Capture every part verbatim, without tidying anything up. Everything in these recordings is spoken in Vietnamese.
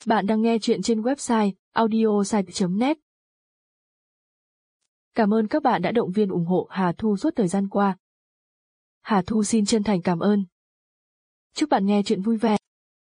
Bạn đang nghe chuyện trên website audiosite chấm net. Cảm ơn các bạn đã động viên ủng hộ Hà Thu suốt thời gian qua. Hà Thu xin chân thành cảm ơn. Chúc bạn nghe chuyện vui vẻ.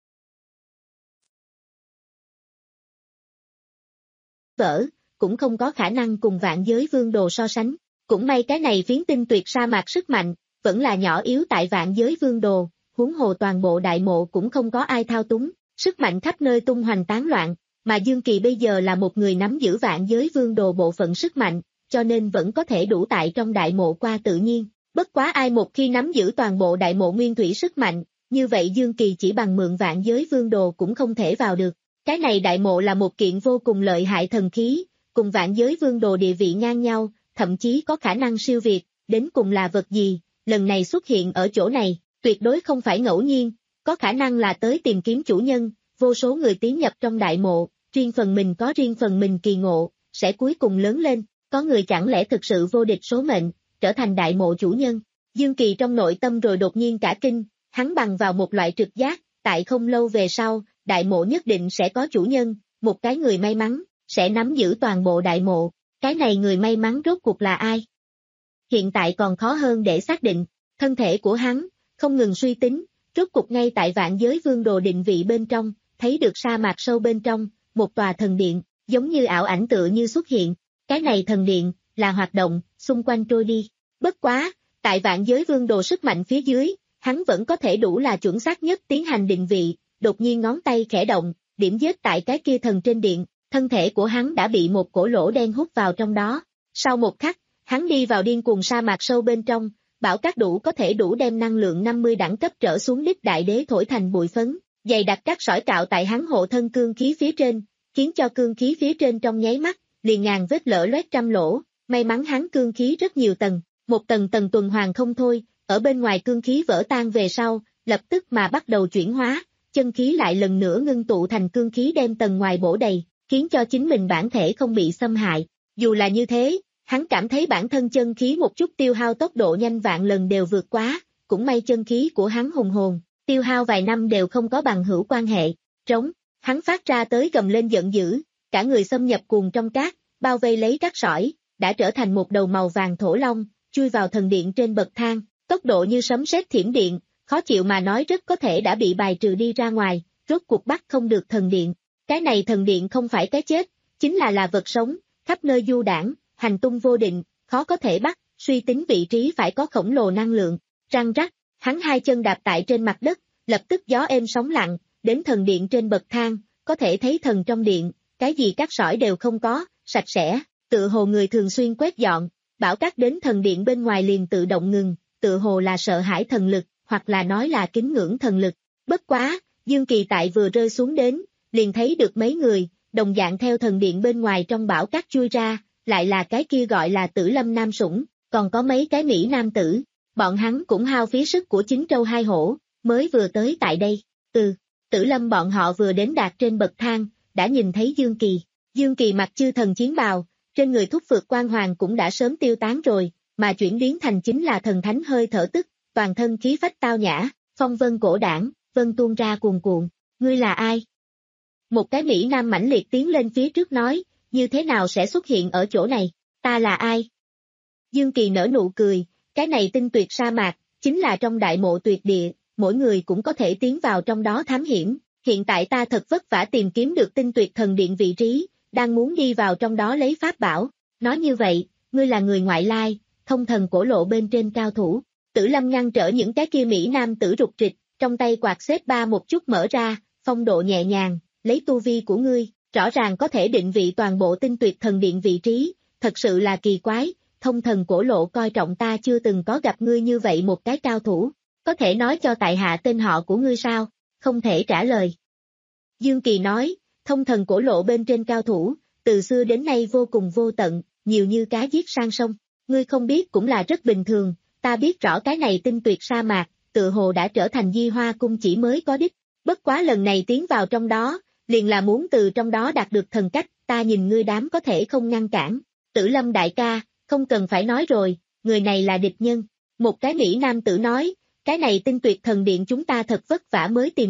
Vỡ, cũng không có khả năng cùng vạn giới vương đồ so sánh. Cũng may cái này phiến tinh tuyệt sa mạc sức mạnh, vẫn là nhỏ yếu tại vạn giới vương đồ, huống hồ toàn bộ đại mộ cũng không có ai thao túng, sức mạnh khắp nơi tung hoành tán loạn, mà Dương Kỳ bây giờ là một người nắm giữ vạn giới vương đồ bộ phận sức mạnh, cho nên vẫn có thể đủ tại trong đại mộ qua tự nhiên. Bất quá ai một khi nắm giữ toàn bộ đại mộ nguyên thủy sức mạnh, như vậy Dương Kỳ chỉ bằng mượn vạn giới vương đồ cũng không thể vào được. Cái này đại mộ là một kiện vô cùng lợi hại thần khí, cùng vạn giới vương đồ địa vị ngang nhau, thậm chí có khả năng siêu việt, đến cùng là vật gì, lần này xuất hiện ở chỗ này, tuyệt đối không phải ngẫu nhiên, có khả năng là tới tìm kiếm chủ nhân, vô số người tiến nhập trong đại mộ, riêng phần mình có riêng phần mình kỳ ngộ, sẽ cuối cùng lớn lên, có người chẳng lẽ thực sự vô địch số mệnh, trở thành đại mộ chủ nhân. Dương Kỳ trong nội tâm rồi đột nhiên cả kinh, hắn bằng vào một loại trực giác, tại không lâu về sau, đại mộ nhất định sẽ có chủ nhân, một cái người may mắn, sẽ nắm giữ toàn bộ đại mộ, cái này người may mắn rốt cuộc là ai? Hiện tại còn khó hơn để xác định, thân thể của hắn, không ngừng suy tính, rốt cuộc ngay tại vạn giới vương đồ định vị bên trong, thấy được sa mạc sâu bên trong, một tòa thần điện, giống như ảo ảnh tựa như xuất hiện, cái này thần điện, là hoạt động, xung quanh trôi đi, bất quá, tại vạn giới vương đồ sức mạnh phía dưới, hắn vẫn có thể đủ là chuẩn xác nhất tiến hành định vị, đột nhiên ngón tay khẽ động, điểm dết tại cái kia thần trên điện, thân thể của hắn đã bị một cổ lỗ đen hút vào trong đó, sau một khắc, hắn đi vào điên cuồng sa mạc sâu bên trong, bảo các đủ có thể đủ đem năng lượng năm mươi đẳng cấp trở xuống đích đại đế thổi thành bụi phấn, dày đặc các sỏi cạo tại hắn hộ thân cương khí phía trên, khiến cho cương khí phía trên trong nháy mắt, liền ngàn vết lở loét trăm lỗ, may mắn hắn cương khí rất nhiều tầng, một tầng tầng tuần hoàn không thôi, ở bên ngoài cương khí vỡ tan về sau, lập tức mà bắt đầu chuyển hóa, chân khí lại lần nữa ngưng tụ thành cương khí đem tầng ngoài bổ đầy, khiến cho chính mình bản thể không bị xâm hại, dù là như thế, hắn cảm thấy bản thân chân khí một chút tiêu hao tốc độ nhanh vạn lần đều vượt quá, cũng may chân khí của hắn hùng hồn, tiêu hao vài năm đều không có bằng hữu quan hệ, trống, hắn phát ra tới gầm lên giận dữ, cả người xâm nhập cuồng trong cát, bao vây lấy rắc sỏi, đã trở thành một đầu màu vàng thổ long, chui vào thần điện trên bậc thang, tốc độ như sấm sét thiểm điện, khó chịu mà nói rất có thể đã bị bài trừ đi ra ngoài, rốt cuộc bắt không được thần điện, cái này thần điện không phải cái chết, chính là là vật sống, khắp nơi du đảng, hành tung vô định, khó có thể bắt, suy tính vị trí phải có khổng lồ năng lượng, răng rắc, hắn hai chân đạp tại trên mặt đất, lập tức gió êm sóng lặng, đến thần điện trên bậc thang, có thể thấy thần trong điện, cái gì cát sỏi đều không có, sạch sẽ, tự hồ người thường xuyên quét dọn, bảo cát đến thần điện bên ngoài liền tự động ngừng, tự hồ là sợ hãi thần lực, hoặc là nói là kính ngưỡng thần lực, bất quá, Dương Kỳ tại vừa rơi xuống đến, liền thấy được mấy người, đồng dạng theo thần điện bên ngoài trong bão cát chui ra, lại là cái kia gọi là Tử Lâm Nam Sủng, còn có mấy cái Mỹ Nam tử, bọn hắn cũng hao phí sức của chính trâu hai hổ, mới vừa tới tại đây, ừ, Tử Lâm bọn họ vừa đến đạt trên bậc thang, đã nhìn thấy Dương Kỳ, Dương Kỳ mặc chư thần chiến bào, trên người thúc phược quang hoàng cũng đã sớm tiêu tán rồi, mà chuyển biến thành chính là thần thánh hơi thở tức, toàn thân khí phách tao nhã, phong vân cổ đảng, vân tuôn ra cuồn cuộn, ngươi là ai? Một cái Mỹ Nam mãnh liệt tiến lên phía trước nói, như thế nào sẽ xuất hiện ở chỗ này, ta là ai? Dương Kỳ nở nụ cười, cái này tinh tuyệt sa mạc, chính là trong đại mộ tuyệt địa, mỗi người cũng có thể tiến vào trong đó thám hiểm, hiện tại ta thật vất vả tìm kiếm được tinh tuyệt thần điện vị trí, đang muốn đi vào trong đó lấy pháp bảo, nói như vậy, ngươi là người ngoại lai, thông thần cổ lộ bên trên cao thủ, Tử Lâm ngăn trở những cái kia Mỹ Nam tử rụt rịch, trong tay quạt xếp ba một chút mở ra, phong độ nhẹ nhàng, lấy tu vi của ngươi, rõ ràng có thể định vị toàn bộ tinh tuyệt thần điện vị trí, thật sự là kỳ quái, thông thần cổ lộ coi trọng ta chưa từng có gặp ngươi như vậy một cái cao thủ, có thể nói cho tại hạ tên họ của ngươi sao, không thể trả lời. Dương Kỳ nói, thông thần cổ lộ bên trên cao thủ, từ xưa đến nay vô cùng vô tận, nhiều như cá giết sang sông, ngươi không biết cũng là rất bình thường, ta biết rõ cái này tinh tuyệt sa mạc, tự hồ đã trở thành Di Hoa cung chỉ mới có đích, bất quá lần này tiến vào trong đó, liền là muốn từ trong đó đạt được thần cách, ta nhìn ngươi đám có thể không ngăn cản, Tử Lâm đại ca, không cần phải nói rồi, người này là địch nhân, một cái Mỹ Nam tử nói, cái này tinh tuyệt thần điện chúng ta thật vất vả mới tìm được,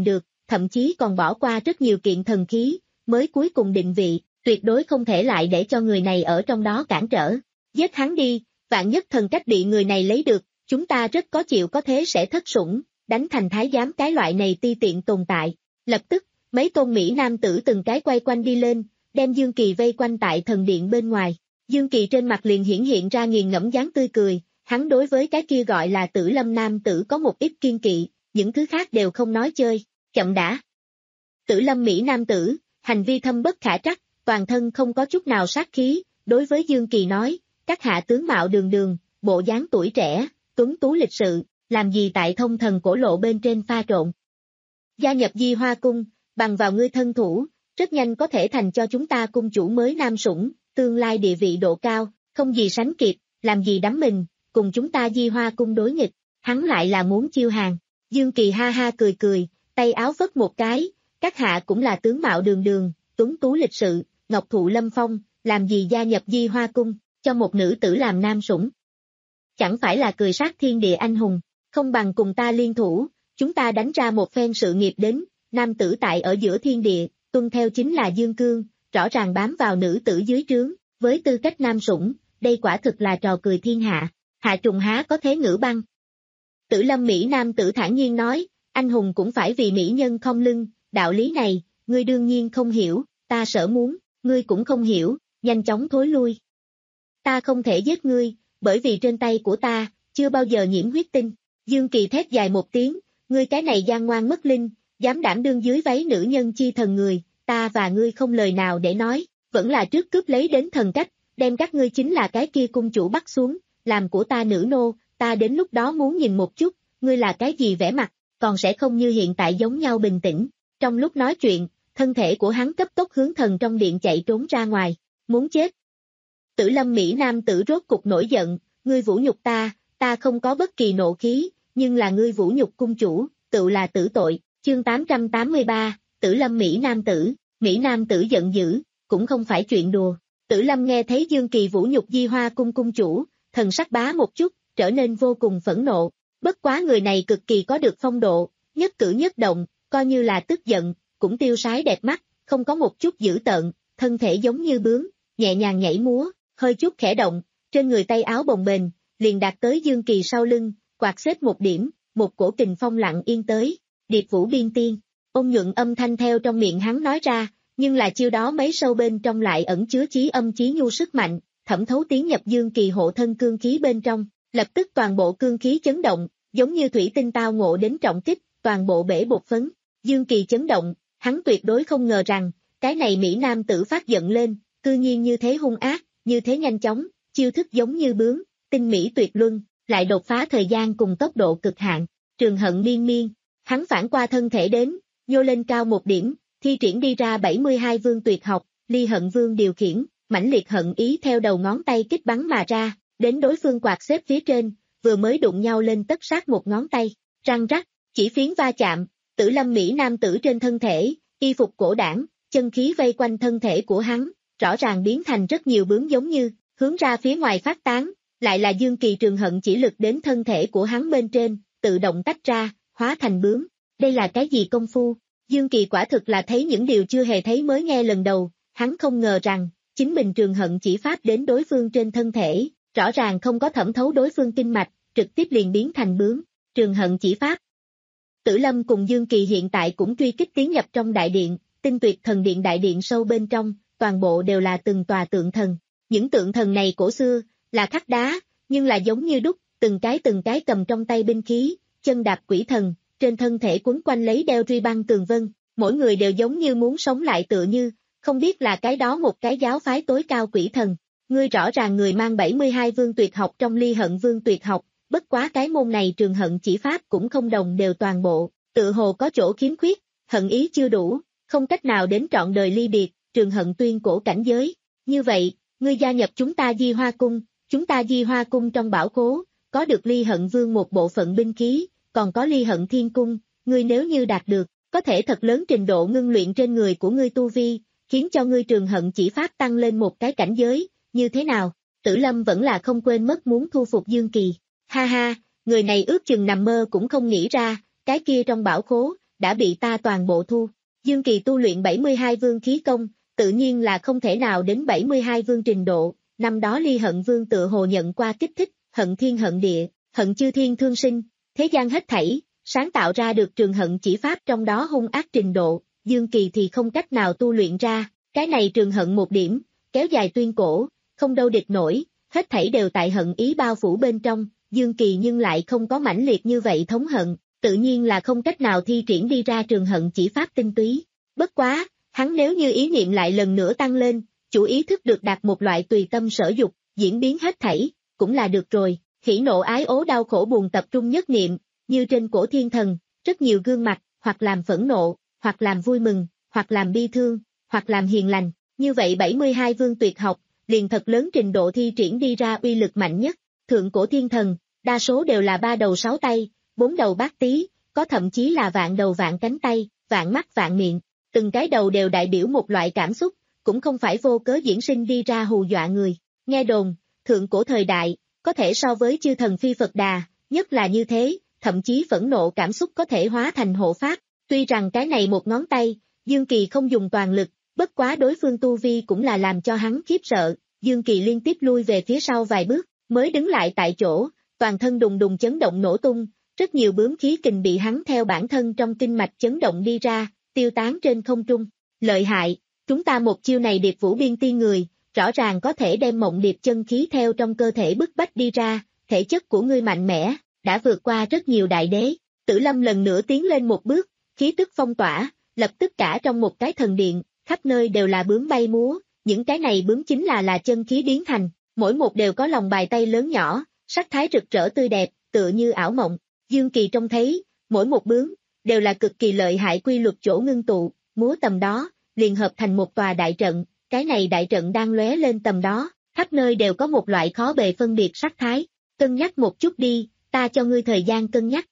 thậm chí còn bỏ qua rất nhiều kiện thần khí, mới cuối cùng định vị, tuyệt đối không thể lại để cho người này ở trong đó cản trở. Giết hắn đi, vạn nhất thần cách bị người này lấy được, chúng ta rất có chịu có thế sẽ thất sủng, đánh thành thái giám cái loại này ti tiện tồn tại. Lập tức, mấy tôn Mỹ nam tử từng cái quay quanh đi lên, đem Dương Kỳ vây quanh tại thần điện bên ngoài. Dương Kỳ trên mặt liền hiển hiện ra nghiền ngẫm dáng tươi cười, hắn đối với cái kia gọi là Tử Lâm nam tử có một ít kiên kỵ, những thứ khác đều không nói chơi, chậm đã. Tử Lâm Mỹ nam tử, hành vi thâm bất khả trắc, toàn thân không có chút nào sát khí, đối với Dương Kỳ nói, các hạ tướng mạo đường đường, bộ dáng tuổi trẻ, tuấn tú lịch sự, làm gì tại thông thần cổ lộ bên trên pha trộn. Gia nhập Di Hoa Cung, bằng vào ngươi thân thủ, rất nhanh có thể thành cho chúng ta cung chủ mới nam sủng, tương lai địa vị độ cao, không gì sánh kịp, làm gì đắm mình, cùng chúng ta Di Hoa Cung đối nghịch, hắn lại là muốn chiêu hàng. Dương Kỳ ha ha cười cười, tay áo phất một cái, các hạ cũng là tướng mạo đường đường, tuấn tú lịch sự, ngọc thụ lâm phong, làm gì gia nhập Di Hoa Cung, cho một nữ tử làm nam sủng. Chẳng phải là cười sát thiên địa anh hùng, không bằng cùng ta liên thủ, chúng ta đánh ra một phen sự nghiệp đến, nam tử tại ở giữa thiên địa, tuân theo chính là Dương Cương, rõ ràng bám vào nữ tử dưới trướng, với tư cách nam sủng, đây quả thực là trò cười thiên hạ, hạ trùng há có thế ngữ băng. Tử Lâm Mỹ nam tử thản nhiên nói, anh hùng cũng phải vì mỹ nhân không lưng, đạo lý này, ngươi đương nhiên không hiểu, ta sở muốn, ngươi cũng không hiểu, nhanh chóng thối lui. Ta không thể giết ngươi, bởi vì trên tay của ta, chưa bao giờ nhiễm huyết tinh. Dương Kỳ thét dài một tiếng, ngươi cái này gian ngoan mất linh, dám đảm đương dưới váy nữ nhân chi thần người, ta và ngươi không lời nào để nói, vẫn là trước cướp lấy đến thần cách, đem các ngươi chính là cái kia cung chủ bắt xuống, làm của ta nữ nô, ta đến lúc đó muốn nhìn một chút, ngươi là cái gì vẻ mặt, còn sẽ không như hiện tại giống nhau bình tĩnh. Trong lúc nói chuyện, thân thể của hắn cấp tốc hướng thần trong điện chạy trốn ra ngoài, muốn chết. Tử Lâm Mỹ nam tử rốt cục nổi giận, ngươi vũ nhục ta, ta không có bất kỳ nộ khí, nhưng là ngươi vũ nhục cung chủ, tự là tử tội. Chương tám trăm tám mươi ba, Tử Lâm Mỹ nam tử, Mỹ nam tử giận dữ, cũng không phải chuyện đùa. Tử Lâm nghe thấy Dương Kỳ vũ nhục Di Hoa Cung cung chủ, thần sắc bá một chút, trở nên vô cùng phẫn nộ. Bất quá người này cực kỳ có được phong độ, nhất cử nhất động, coi như là tức giận, cũng tiêu sái đẹp mắt, không có một chút dữ tợn, thân thể giống như bướm, nhẹ nhàng nhảy múa, hơi chút khẽ động, trên người tay áo bồng bềnh, liền đạt tới Dương Kỳ sau lưng, quạt xếp một điểm, một cổ kình phong lặng yên tới. Điệp Vũ Biên Tiên, ôn nhuận âm thanh theo trong miệng hắn nói ra, nhưng là chiêu đó mấy sâu bên trong lại ẩn chứa chí âm chí nhu sức mạnh, thẩm thấu tiến nhập Dương Kỳ hộ thân cương khí bên trong, lập tức toàn bộ cương khí chấn động, giống như thủy tinh tao ngộ đến trọng kích, toàn bộ bể bột phấn. Dương Kỳ chấn động, hắn tuyệt đối không ngờ rằng, cái này Mỹ nam tử phát giận lên, cư nhiên như thế hung ác, như thế nhanh chóng, chiêu thức giống như bướm, tinh mỹ tuyệt luân, lại đột phá thời gian cùng tốc độ cực hạn, trường hận miên miên. Hắn phản qua thân thể đến, nhô lên cao một điểm, thi triển đi ra bảy mươi hai vương tuyệt học, Ly Hận Vương điều khiển, mãnh liệt hận ý theo đầu ngón tay kích bắn mà ra, đến đối phương quạt xếp phía trên, vừa mới đụng nhau lên tất sát một ngón tay, răng rắc, chỉ phiến va chạm, Tử Lâm Mỹ nam tử trên thân thể, y phục cổ đảng, chân khí vây quanh thân thể của hắn, rõ ràng biến thành rất nhiều bướm giống như, hướng ra phía ngoài phát tán, lại là Dương Kỳ trường hận chỉ lực đến thân thể của hắn bên trên, tự động tách ra, hóa thành bướm. Đây là cái gì công phu? Dương Kỳ quả thực là thấy những điều chưa hề thấy mới nghe lần đầu, hắn không ngờ rằng, chính mình trường hận chỉ pháp đến đối phương trên thân thể, rõ ràng không có thẩm thấu đối phương kinh mạch, trực tiếp liền biến thành bướm, trường hận chỉ pháp. Tử Lâm cùng Dương Kỳ hiện tại cũng truy kích tiến nhập trong đại điện, tinh tuyệt thần điện đại điện sâu bên trong, toàn bộ đều là từng tòa tượng thần. Những tượng thần này cổ xưa, là khắc đá, nhưng là giống như đúc, từng cái từng cái cầm trong tay binh khí, chân đạp quỷ thần, trên thân thể quấn quanh lấy đeo truy băng tường vân, mỗi người đều giống như muốn sống lại tựa như, không biết là cái đó một cái giáo phái tối cao quỷ thần. Ngươi rõ ràng người mang bảy mươi hai vương tuyệt học trong Ly Hận Vương tuyệt học, bất quá cái môn này trường hận chỉ pháp cũng không đồng đều toàn bộ, tự hồ có chỗ khiếm khuyết, hận ý chưa đủ, không cách nào đến trọn đời ly biệt, trường hận tuyên cổ cảnh giới. Như vậy, ngươi gia nhập chúng ta Di Hoa Cung, chúng ta Di Hoa Cung trong bảo khố, có được Ly Hận Vương một bộ phận binh khí, còn có Ly Hận Thiên Cung, ngươi nếu như đạt được, có thể thật lớn trình độ ngưng luyện trên người của ngươi tu vi, khiến cho ngươi trường hận chỉ pháp tăng lên một cái cảnh giới, như thế nào? Tử Lâm vẫn là không quên mất muốn thu phục Dương Kỳ. Ha ha, người này ước chừng nằm mơ cũng không nghĩ ra, cái kia trong bảo khố, đã bị ta toàn bộ thu. Dương Kỳ tu luyện bảy mươi hai vương khí công, tự nhiên là không thể nào đến bảy mươi hai vương trình độ, năm đó Ly Hận Vương tự hồ nhận qua kích thích, hận thiên hận địa, hận chư thiên thương sinh, thế gian hết thảy, sáng tạo ra được trường hận chỉ pháp trong đó hung ác trình độ, Dương Kỳ thì không cách nào tu luyện ra, cái này trường hận một điểm, kéo dài tuyên cổ, không đâu địch nổi, hết thảy đều tại hận ý bao phủ bên trong, Dương Kỳ nhưng lại không có mãnh liệt như vậy thống hận, tự nhiên là không cách nào thi triển đi ra trường hận chỉ pháp tinh túy. Bất quá, hắn nếu như ý niệm lại lần nữa tăng lên, chủ ý thức được đạt một loại tùy tâm sở dục, diễn biến hết thảy, cũng là được rồi, hỉ nộ ái ố đau khổ buồn tập trung nhất niệm, như trên cổ thiên thần, rất nhiều gương mặt, hoặc làm phẫn nộ, hoặc làm vui mừng, hoặc làm bi thương, hoặc làm hiền lành, như vậy bảy mươi hai vương tuyệt học, liền thật lớn trình độ thi triển đi ra uy lực mạnh nhất, thượng cổ thiên thần, đa số đều là ba đầu sáu tay, bốn đầu bát tí, có thậm chí là vạn đầu vạn cánh tay, vạn mắt vạn miệng, từng cái đầu đều đại biểu một loại cảm xúc, cũng không phải vô cớ diễn sinh đi ra hù dọa người, nghe đồn, thượng cổ thời đại, có thể so với chư thần phi Phật Đà, nhất là như thế, thậm chí phẫn nộ cảm xúc có thể hóa thành hộ pháp, tuy rằng cái này một ngón tay, Dương Kỳ không dùng toàn lực, bất quá đối phương tu vi cũng là làm cho hắn khiếp sợ, Dương Kỳ liên tiếp lui về phía sau vài bước, mới đứng lại tại chỗ, toàn thân đùng đùng chấn động nổ tung, rất nhiều bướm khí kình bị hắn theo bản thân trong kinh mạch chấn động đi ra, tiêu tán trên không trung, lợi hại, chúng ta một chiêu này điệp vũ biên tiên người, rõ ràng có thể đem mộng điệp chân khí theo trong cơ thể bức bách đi ra, thể chất của ngươi mạnh mẽ, đã vượt qua rất nhiều đại đế, Tử Lâm lần nữa tiến lên một bước, khí tức phong tỏa, lập tức cả trong một cái thần điện, khắp nơi đều là bướm bay múa, những cái này bướm chính là là chân khí biến thành, mỗi một đều có lòng bài tay lớn nhỏ, sắc thái rực rỡ tươi đẹp, tựa như ảo mộng, Dương Kỳ trông thấy, mỗi một bướm, đều là cực kỳ lợi hại quy luật chỗ ngưng tụ, múa tầm đó, liền hợp thành một tòa đại trận, cái này đại trận đang lóe lên tầm đó, khắp nơi đều có một loại khó bề phân biệt sắc thái, cân nhắc một chút đi, ta cho ngươi thời gian cân nhắc.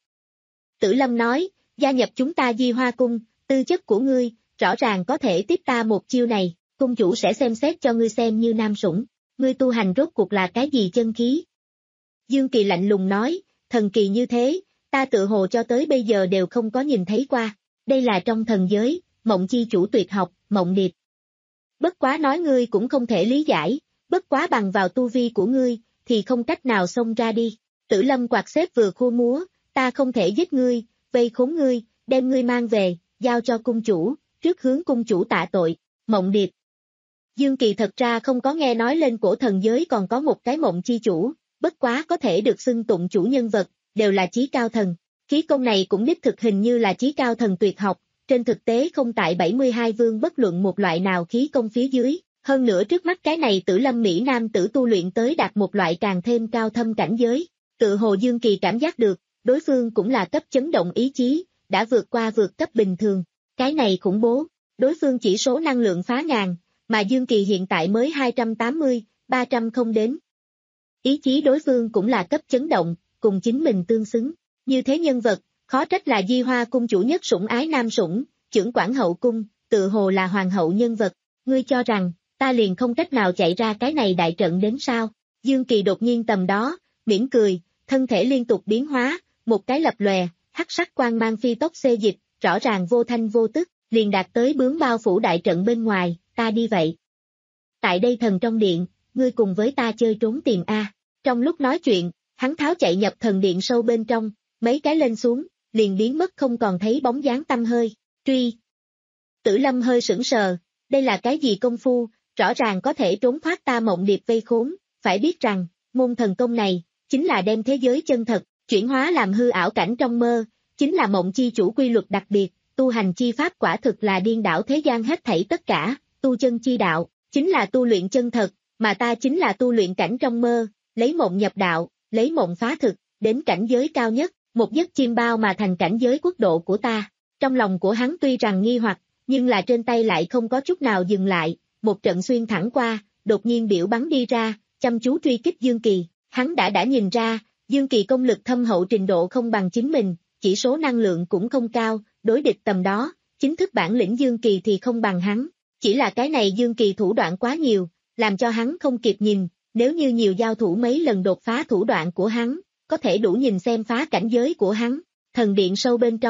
Tử Lâm nói, gia nhập chúng ta Di Hoa Cung, tư chất của ngươi, rõ ràng có thể tiếp ta một chiêu này, cung chủ sẽ xem xét cho ngươi xem như nam sủng, ngươi tu hành rốt cuộc là cái gì chân khí. Dương Kỳ lạnh lùng nói, thần kỳ như thế, ta tự hồ cho tới bây giờ đều không có nhìn thấy qua, đây là trong thần giới, mộng chi chủ tuyệt học, mộng điệp. Bất quá nói ngươi cũng không thể lý giải, bất quá bằng vào tu vi của ngươi, thì không cách nào xông ra đi. Tử Lâm quạt xếp vừa khua múa, ta không thể giết ngươi, vây khốn ngươi, đem ngươi mang về, giao cho cung chủ, trước hướng cung chủ tạ tội, mộng điệp. Dương Kỳ thật ra không có nghe nói lên cổ thần giới còn có một cái mộng chi chủ, bất quá có thể được xưng tụng chủ nhân vật, đều là chí cao thần. Khí công này cũng đích thực hình như là chí cao thần tuyệt học, trên thực tế không tại bảy mươi hai vương bất luận một loại nào khí công phía dưới, hơn nữa trước mắt cái này Tử Lâm Mỹ Nam tử tu luyện tới đạt một loại càng thêm cao thâm cảnh giới. Tự hồ Dương Kỳ cảm giác được, đối phương cũng là cấp chấn động ý chí, đã vượt qua vượt cấp bình thường. Cái này khủng bố, đối phương chỉ số năng lượng phá ngàn, mà Dương Kỳ hiện tại mới hai trăm tám mươi, ba trăm không đến. Ý chí đối phương cũng là cấp chấn động, cùng chính mình tương xứng. Như thế nhân vật, khó trách là Di Hoa Cung chủ nhất sủng ái nam sủng, trưởng quản hậu cung, tự hồ là hoàng hậu nhân vật. Ngươi cho rằng, ta liền không cách nào chạy ra cái này đại trận đến sao? Dương Kỳ đột nhiên tầm đó, mỉm cười, thân thể liên tục biến hóa, một cái lập lòe, hắc sắc quang mang phi tốc xê dịch, rõ ràng vô thanh vô tức, liền đạt tới bướm bao phủ đại trận bên ngoài, ta đi vậy. Tại đây thần trong điện, ngươi cùng với ta chơi trốn tìm a. Trong lúc nói chuyện, hắn tháo chạy nhập thần điện sâu bên trong, mấy cái lên xuống, liền biến mất không còn thấy bóng dáng tăm hơi, truy. Tử Lâm hơi sững sờ, đây là cái gì công phu, rõ ràng có thể trốn thoát ta mộng điệp vây khốn, phải biết rằng, môn thần công này, chính là đem thế giới chân thật, chuyển hóa làm hư ảo cảnh trong mơ, chính là mộng chi chủ quy luật đặc biệt, tu hành chi pháp quả thực là điên đảo thế gian hết thảy tất cả, tu chân chi đạo, chính là tu luyện chân thật, mà ta chính là tu luyện cảnh trong mơ, lấy mộng nhập đạo, lấy mộng phá thực, đến cảnh giới cao nhất, một giấc chim bao mà thành cảnh giới quốc độ của ta. Trong lòng của hắn tuy rằng nghi hoặc, nhưng là trên tay lại không có chút nào dừng lại, một trận xuyên thẳng qua, đột nhiên biểu bắn đi ra, chăm chú truy kích Dương Kỳ, hắn đã đã nhìn ra, Dương Kỳ công lực thâm hậu trình độ không bằng chính mình, chỉ số năng lượng cũng không cao, đối địch tầm đó, chính thức bản lĩnh Dương Kỳ thì không bằng hắn, chỉ là cái này Dương Kỳ thủ đoạn quá nhiều, làm cho hắn không kịp nhìn, nếu như nhiều giao thủ mấy lần đột phá thủ đoạn của hắn, có thể đủ nhìn xem phá cảnh giới của hắn. Thần điện sâu bên trong,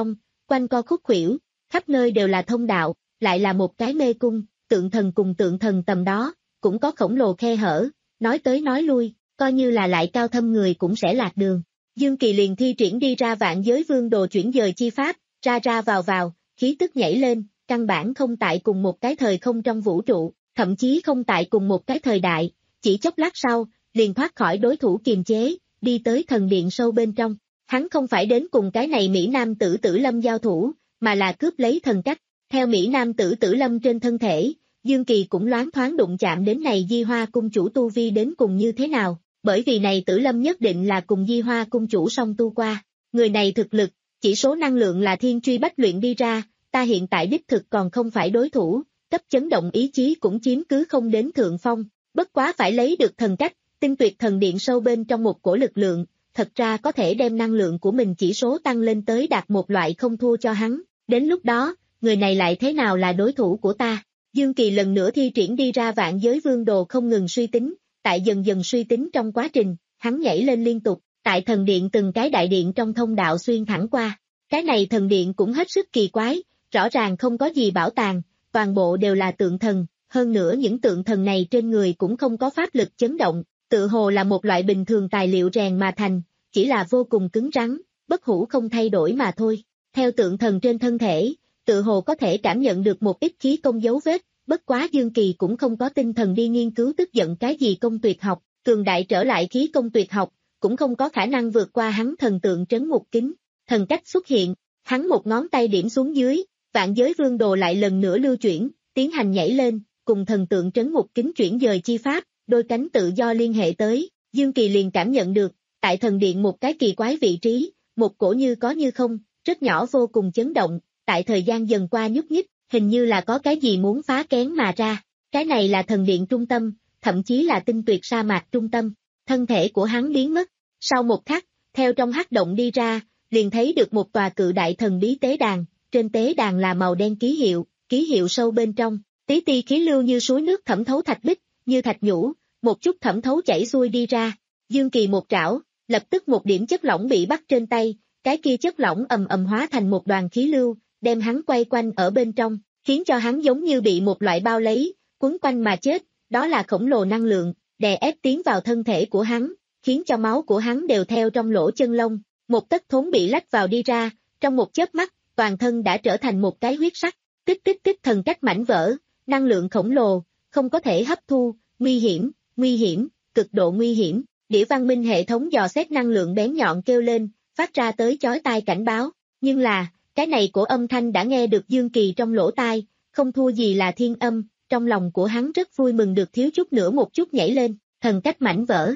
quanh co khúc khuỷu, khắp nơi đều là thông đạo, lại là một cái mê cung, tượng thần cùng tượng thần tầm đó, cũng có khổng lồ khe hở, nói tới nói lui, coi như là lại cao thâm người cũng sẽ lạc đường. Dương Kỳ liền thi triển đi ra vạn giới vương đồ chuyển dời chi pháp, ra ra vào vào, khí tức nhảy lên, căn bản không tại cùng một cái thời không trong vũ trụ, thậm chí không tại cùng một cái thời đại, chỉ chốc lát sau, liền thoát khỏi đối thủ kiềm chế, đi tới thần điện sâu bên trong. Hắn không phải đến cùng cái này Mỹ Nam tử Tử Lâm giao thủ, mà là cướp lấy thần cách. Theo Mỹ Nam tử Tử Lâm trên thân thể, Dương Kỳ cũng loáng thoáng đụng chạm đến này Di Hoa cung chủ tu vi đến cùng như thế nào, bởi vì này Tử Lâm nhất định là cùng Di Hoa cung chủ song tu qua. Người này thực lực, chỉ số năng lượng là thiên truy bách luyện đi ra, ta hiện tại đích thực còn không phải đối thủ, cấp chấn động ý chí cũng chiếm cứ không đến thượng phong, bất quá phải lấy được thần cách, tinh tuyệt thần điện sâu bên trong một cổ lực lượng, thật ra có thể đem năng lượng của mình chỉ số tăng lên tới đạt một loại không thua cho hắn, đến lúc đó, người này lại thế nào là đối thủ của ta? Dương Kỳ lần nữa thi triển đi ra vạn giới vương đồ không ngừng suy tính, tại dần dần suy tính trong quá trình, hắn nhảy lên liên tục, tại thần điện từng cái đại điện trong thông đạo xuyên thẳng qua, cái này thần điện cũng hết sức kỳ quái, rõ ràng không có gì bảo tàng, toàn bộ đều là tượng thần, hơn nữa những tượng thần này trên người cũng không có pháp lực chấn động, tự hồ là một loại bình thường tài liệu rèn mà thành, chỉ là vô cùng cứng rắn, bất hủ không thay đổi mà thôi. Theo tượng thần trên thân thể, tự hồ có thể cảm nhận được một ít khí công dấu vết, bất quá Dương Kỳ cũng không có tinh thần đi nghiên cứu tức giận cái gì công tuyệt học, cường đại trở lại khí công tuyệt học, cũng không có khả năng vượt qua hắn thần tượng trấn ngục kính. Thần cách xuất hiện, hắn một ngón tay điểm xuống dưới, vạn giới vương đồ lại lần nữa lưu chuyển, tiến hành nhảy lên, cùng thần tượng trấn ngục kính chuyển dời chi pháp, đôi cánh tự do liên hệ tới, Dương Kỳ liền cảm nhận được, tại thần điện một cái kỳ quái vị trí, một cổ như có như không, rất nhỏ vô cùng chấn động, tại thời gian dần qua nhúc nhích, hình như là có cái gì muốn phá kén mà ra, cái này là thần điện trung tâm, thậm chí là tinh tuyệt sa mạc trung tâm, thân thể của hắn biến mất, sau một khắc, theo trong hắc động đi ra, liền thấy được một tòa cự đại thần bí tế đàn, trên tế đàn là màu đen ký hiệu, ký hiệu sâu bên trong, tí ti khí lưu như suối nước thẩm thấu thạch bích, như thạch nhũ, một chút thẩm thấu chảy xuôi đi ra, Dương Kỳ một trảo, lập tức một điểm chất lỏng bị bắt trên tay, cái kia chất lỏng ầm ầm hóa thành một đoàn khí lưu, đem hắn quay quanh ở bên trong, khiến cho hắn giống như bị một loại bao lấy, quấn quanh mà chết, đó là khổng lồ năng lượng, đè ép tiến vào thân thể của hắn, khiến cho máu của hắn đều theo trong lỗ chân lông, một tấc thốn bị lách vào đi ra, trong một chớp mắt, toàn thân đã trở thành một cái huyết sắc, tích tích tích thần cách mảnh vỡ, năng lượng khổng lồ, không có thể hấp thu, nguy hiểm, nguy hiểm, cực độ nguy hiểm, đĩa văn minh hệ thống dò xét năng lượng bén nhọn kêu lên, phát ra tới chói tai cảnh báo, nhưng là, cái này của âm thanh đã nghe được Dương Kỳ trong lỗ tai, không thua gì là thiên âm, trong lòng của hắn rất vui mừng được thiếu chút nữa một chút nhảy lên, thần cách mảnh vỡ.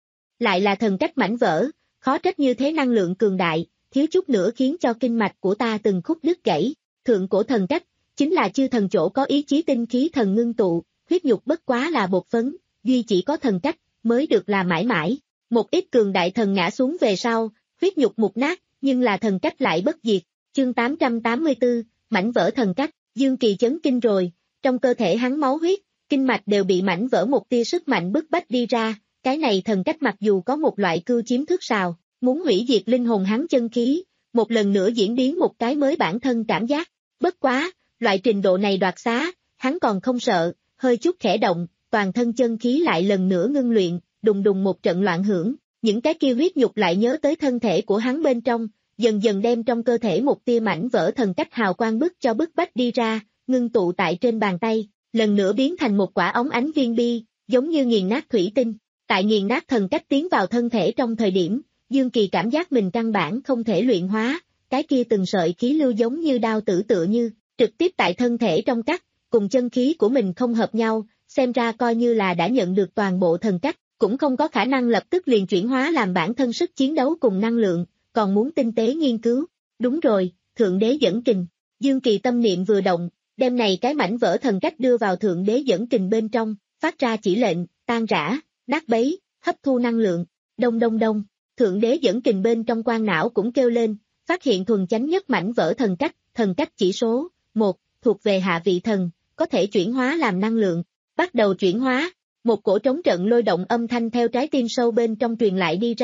Lại là thần cách mảnh vỡ, khó trách như thế năng lượng cường đại, thiếu chút nữa khiến cho kinh mạch của ta từng khúc đứt gãy, thượng cổ thần cách, chính là chư thần chỗ có ý chí tinh khí thần ngưng tụ, huyết nhục bất quá là bột phấn, duy chỉ có thần cách, mới được là mãi mãi. Một ít cường đại thần ngã xuống về sau, huyết nhục mục nát, nhưng là thần cách lại bất diệt. Chương tám trăm tám mươi tư, mảnh vỡ thần cách, Dương Kỳ chấn kinh rồi, trong cơ thể hắn máu huyết, kinh mạch đều bị mảnh vỡ một tia sức mạnh bức bách đi ra, cái này thần cách mặc dù có một loại cưu chiếm thước sào, muốn hủy diệt linh hồn hắn chân khí, một lần nữa diễn biến một cái mới bản thân cảm giác, bất quá, loại trình độ này đoạt xá, hắn còn không sợ, hơi chút khẽ động, toàn thân chân khí lại lần nữa ngưng luyện, đùng đùng một trận loạn hưởng, những cái kia huyết nhục lại nhớ tới thân thể của hắn bên trong, dần dần đem trong cơ thể một tia mảnh vỡ thần cách hào quang bức cho bức bách đi ra, ngưng tụ tại trên bàn tay, lần nữa biến thành một quả óng ánh viên bi, giống như nghiền nát thủy tinh. Tại nghiền nát thần cách tiến vào thân thể trong thời điểm, Dương Kỳ cảm giác mình căn bản không thể luyện hóa, cái kia từng sợi khí lưu giống như đao tử tựa như, trực tiếp tại thân thể trong cắt, cùng chân khí của mình không hợp nhau, xem ra coi như là đã nhận được toàn bộ thần cách, cũng không có khả năng lập tức liền chuyển hóa làm bản thân sức chiến đấu cùng năng lượng, còn muốn tinh tế nghiên cứu. Đúng rồi, Thượng Đế dẫn kình. Dương Kỳ tâm niệm vừa động, đem này cái mảnh vỡ thần cách đưa vào Thượng Đế dẫn kình bên trong, phát ra chỉ lệnh, tan rã, nát bấy, hấp thu năng lượng. Đông đông đông, Thượng Đế dẫn kình bên trong quan não cũng kêu lên, phát hiện thuần chánh nhất mảnh vỡ thần cách, thần cách chỉ số một, thuộc về hạ vị thần, có thể chuyển hóa làm năng lượng. Bắt đầu chuyển hóa, một cổ trống trận lôi động âm thanh theo trái tim sâu bên trong truyền lại đi ra,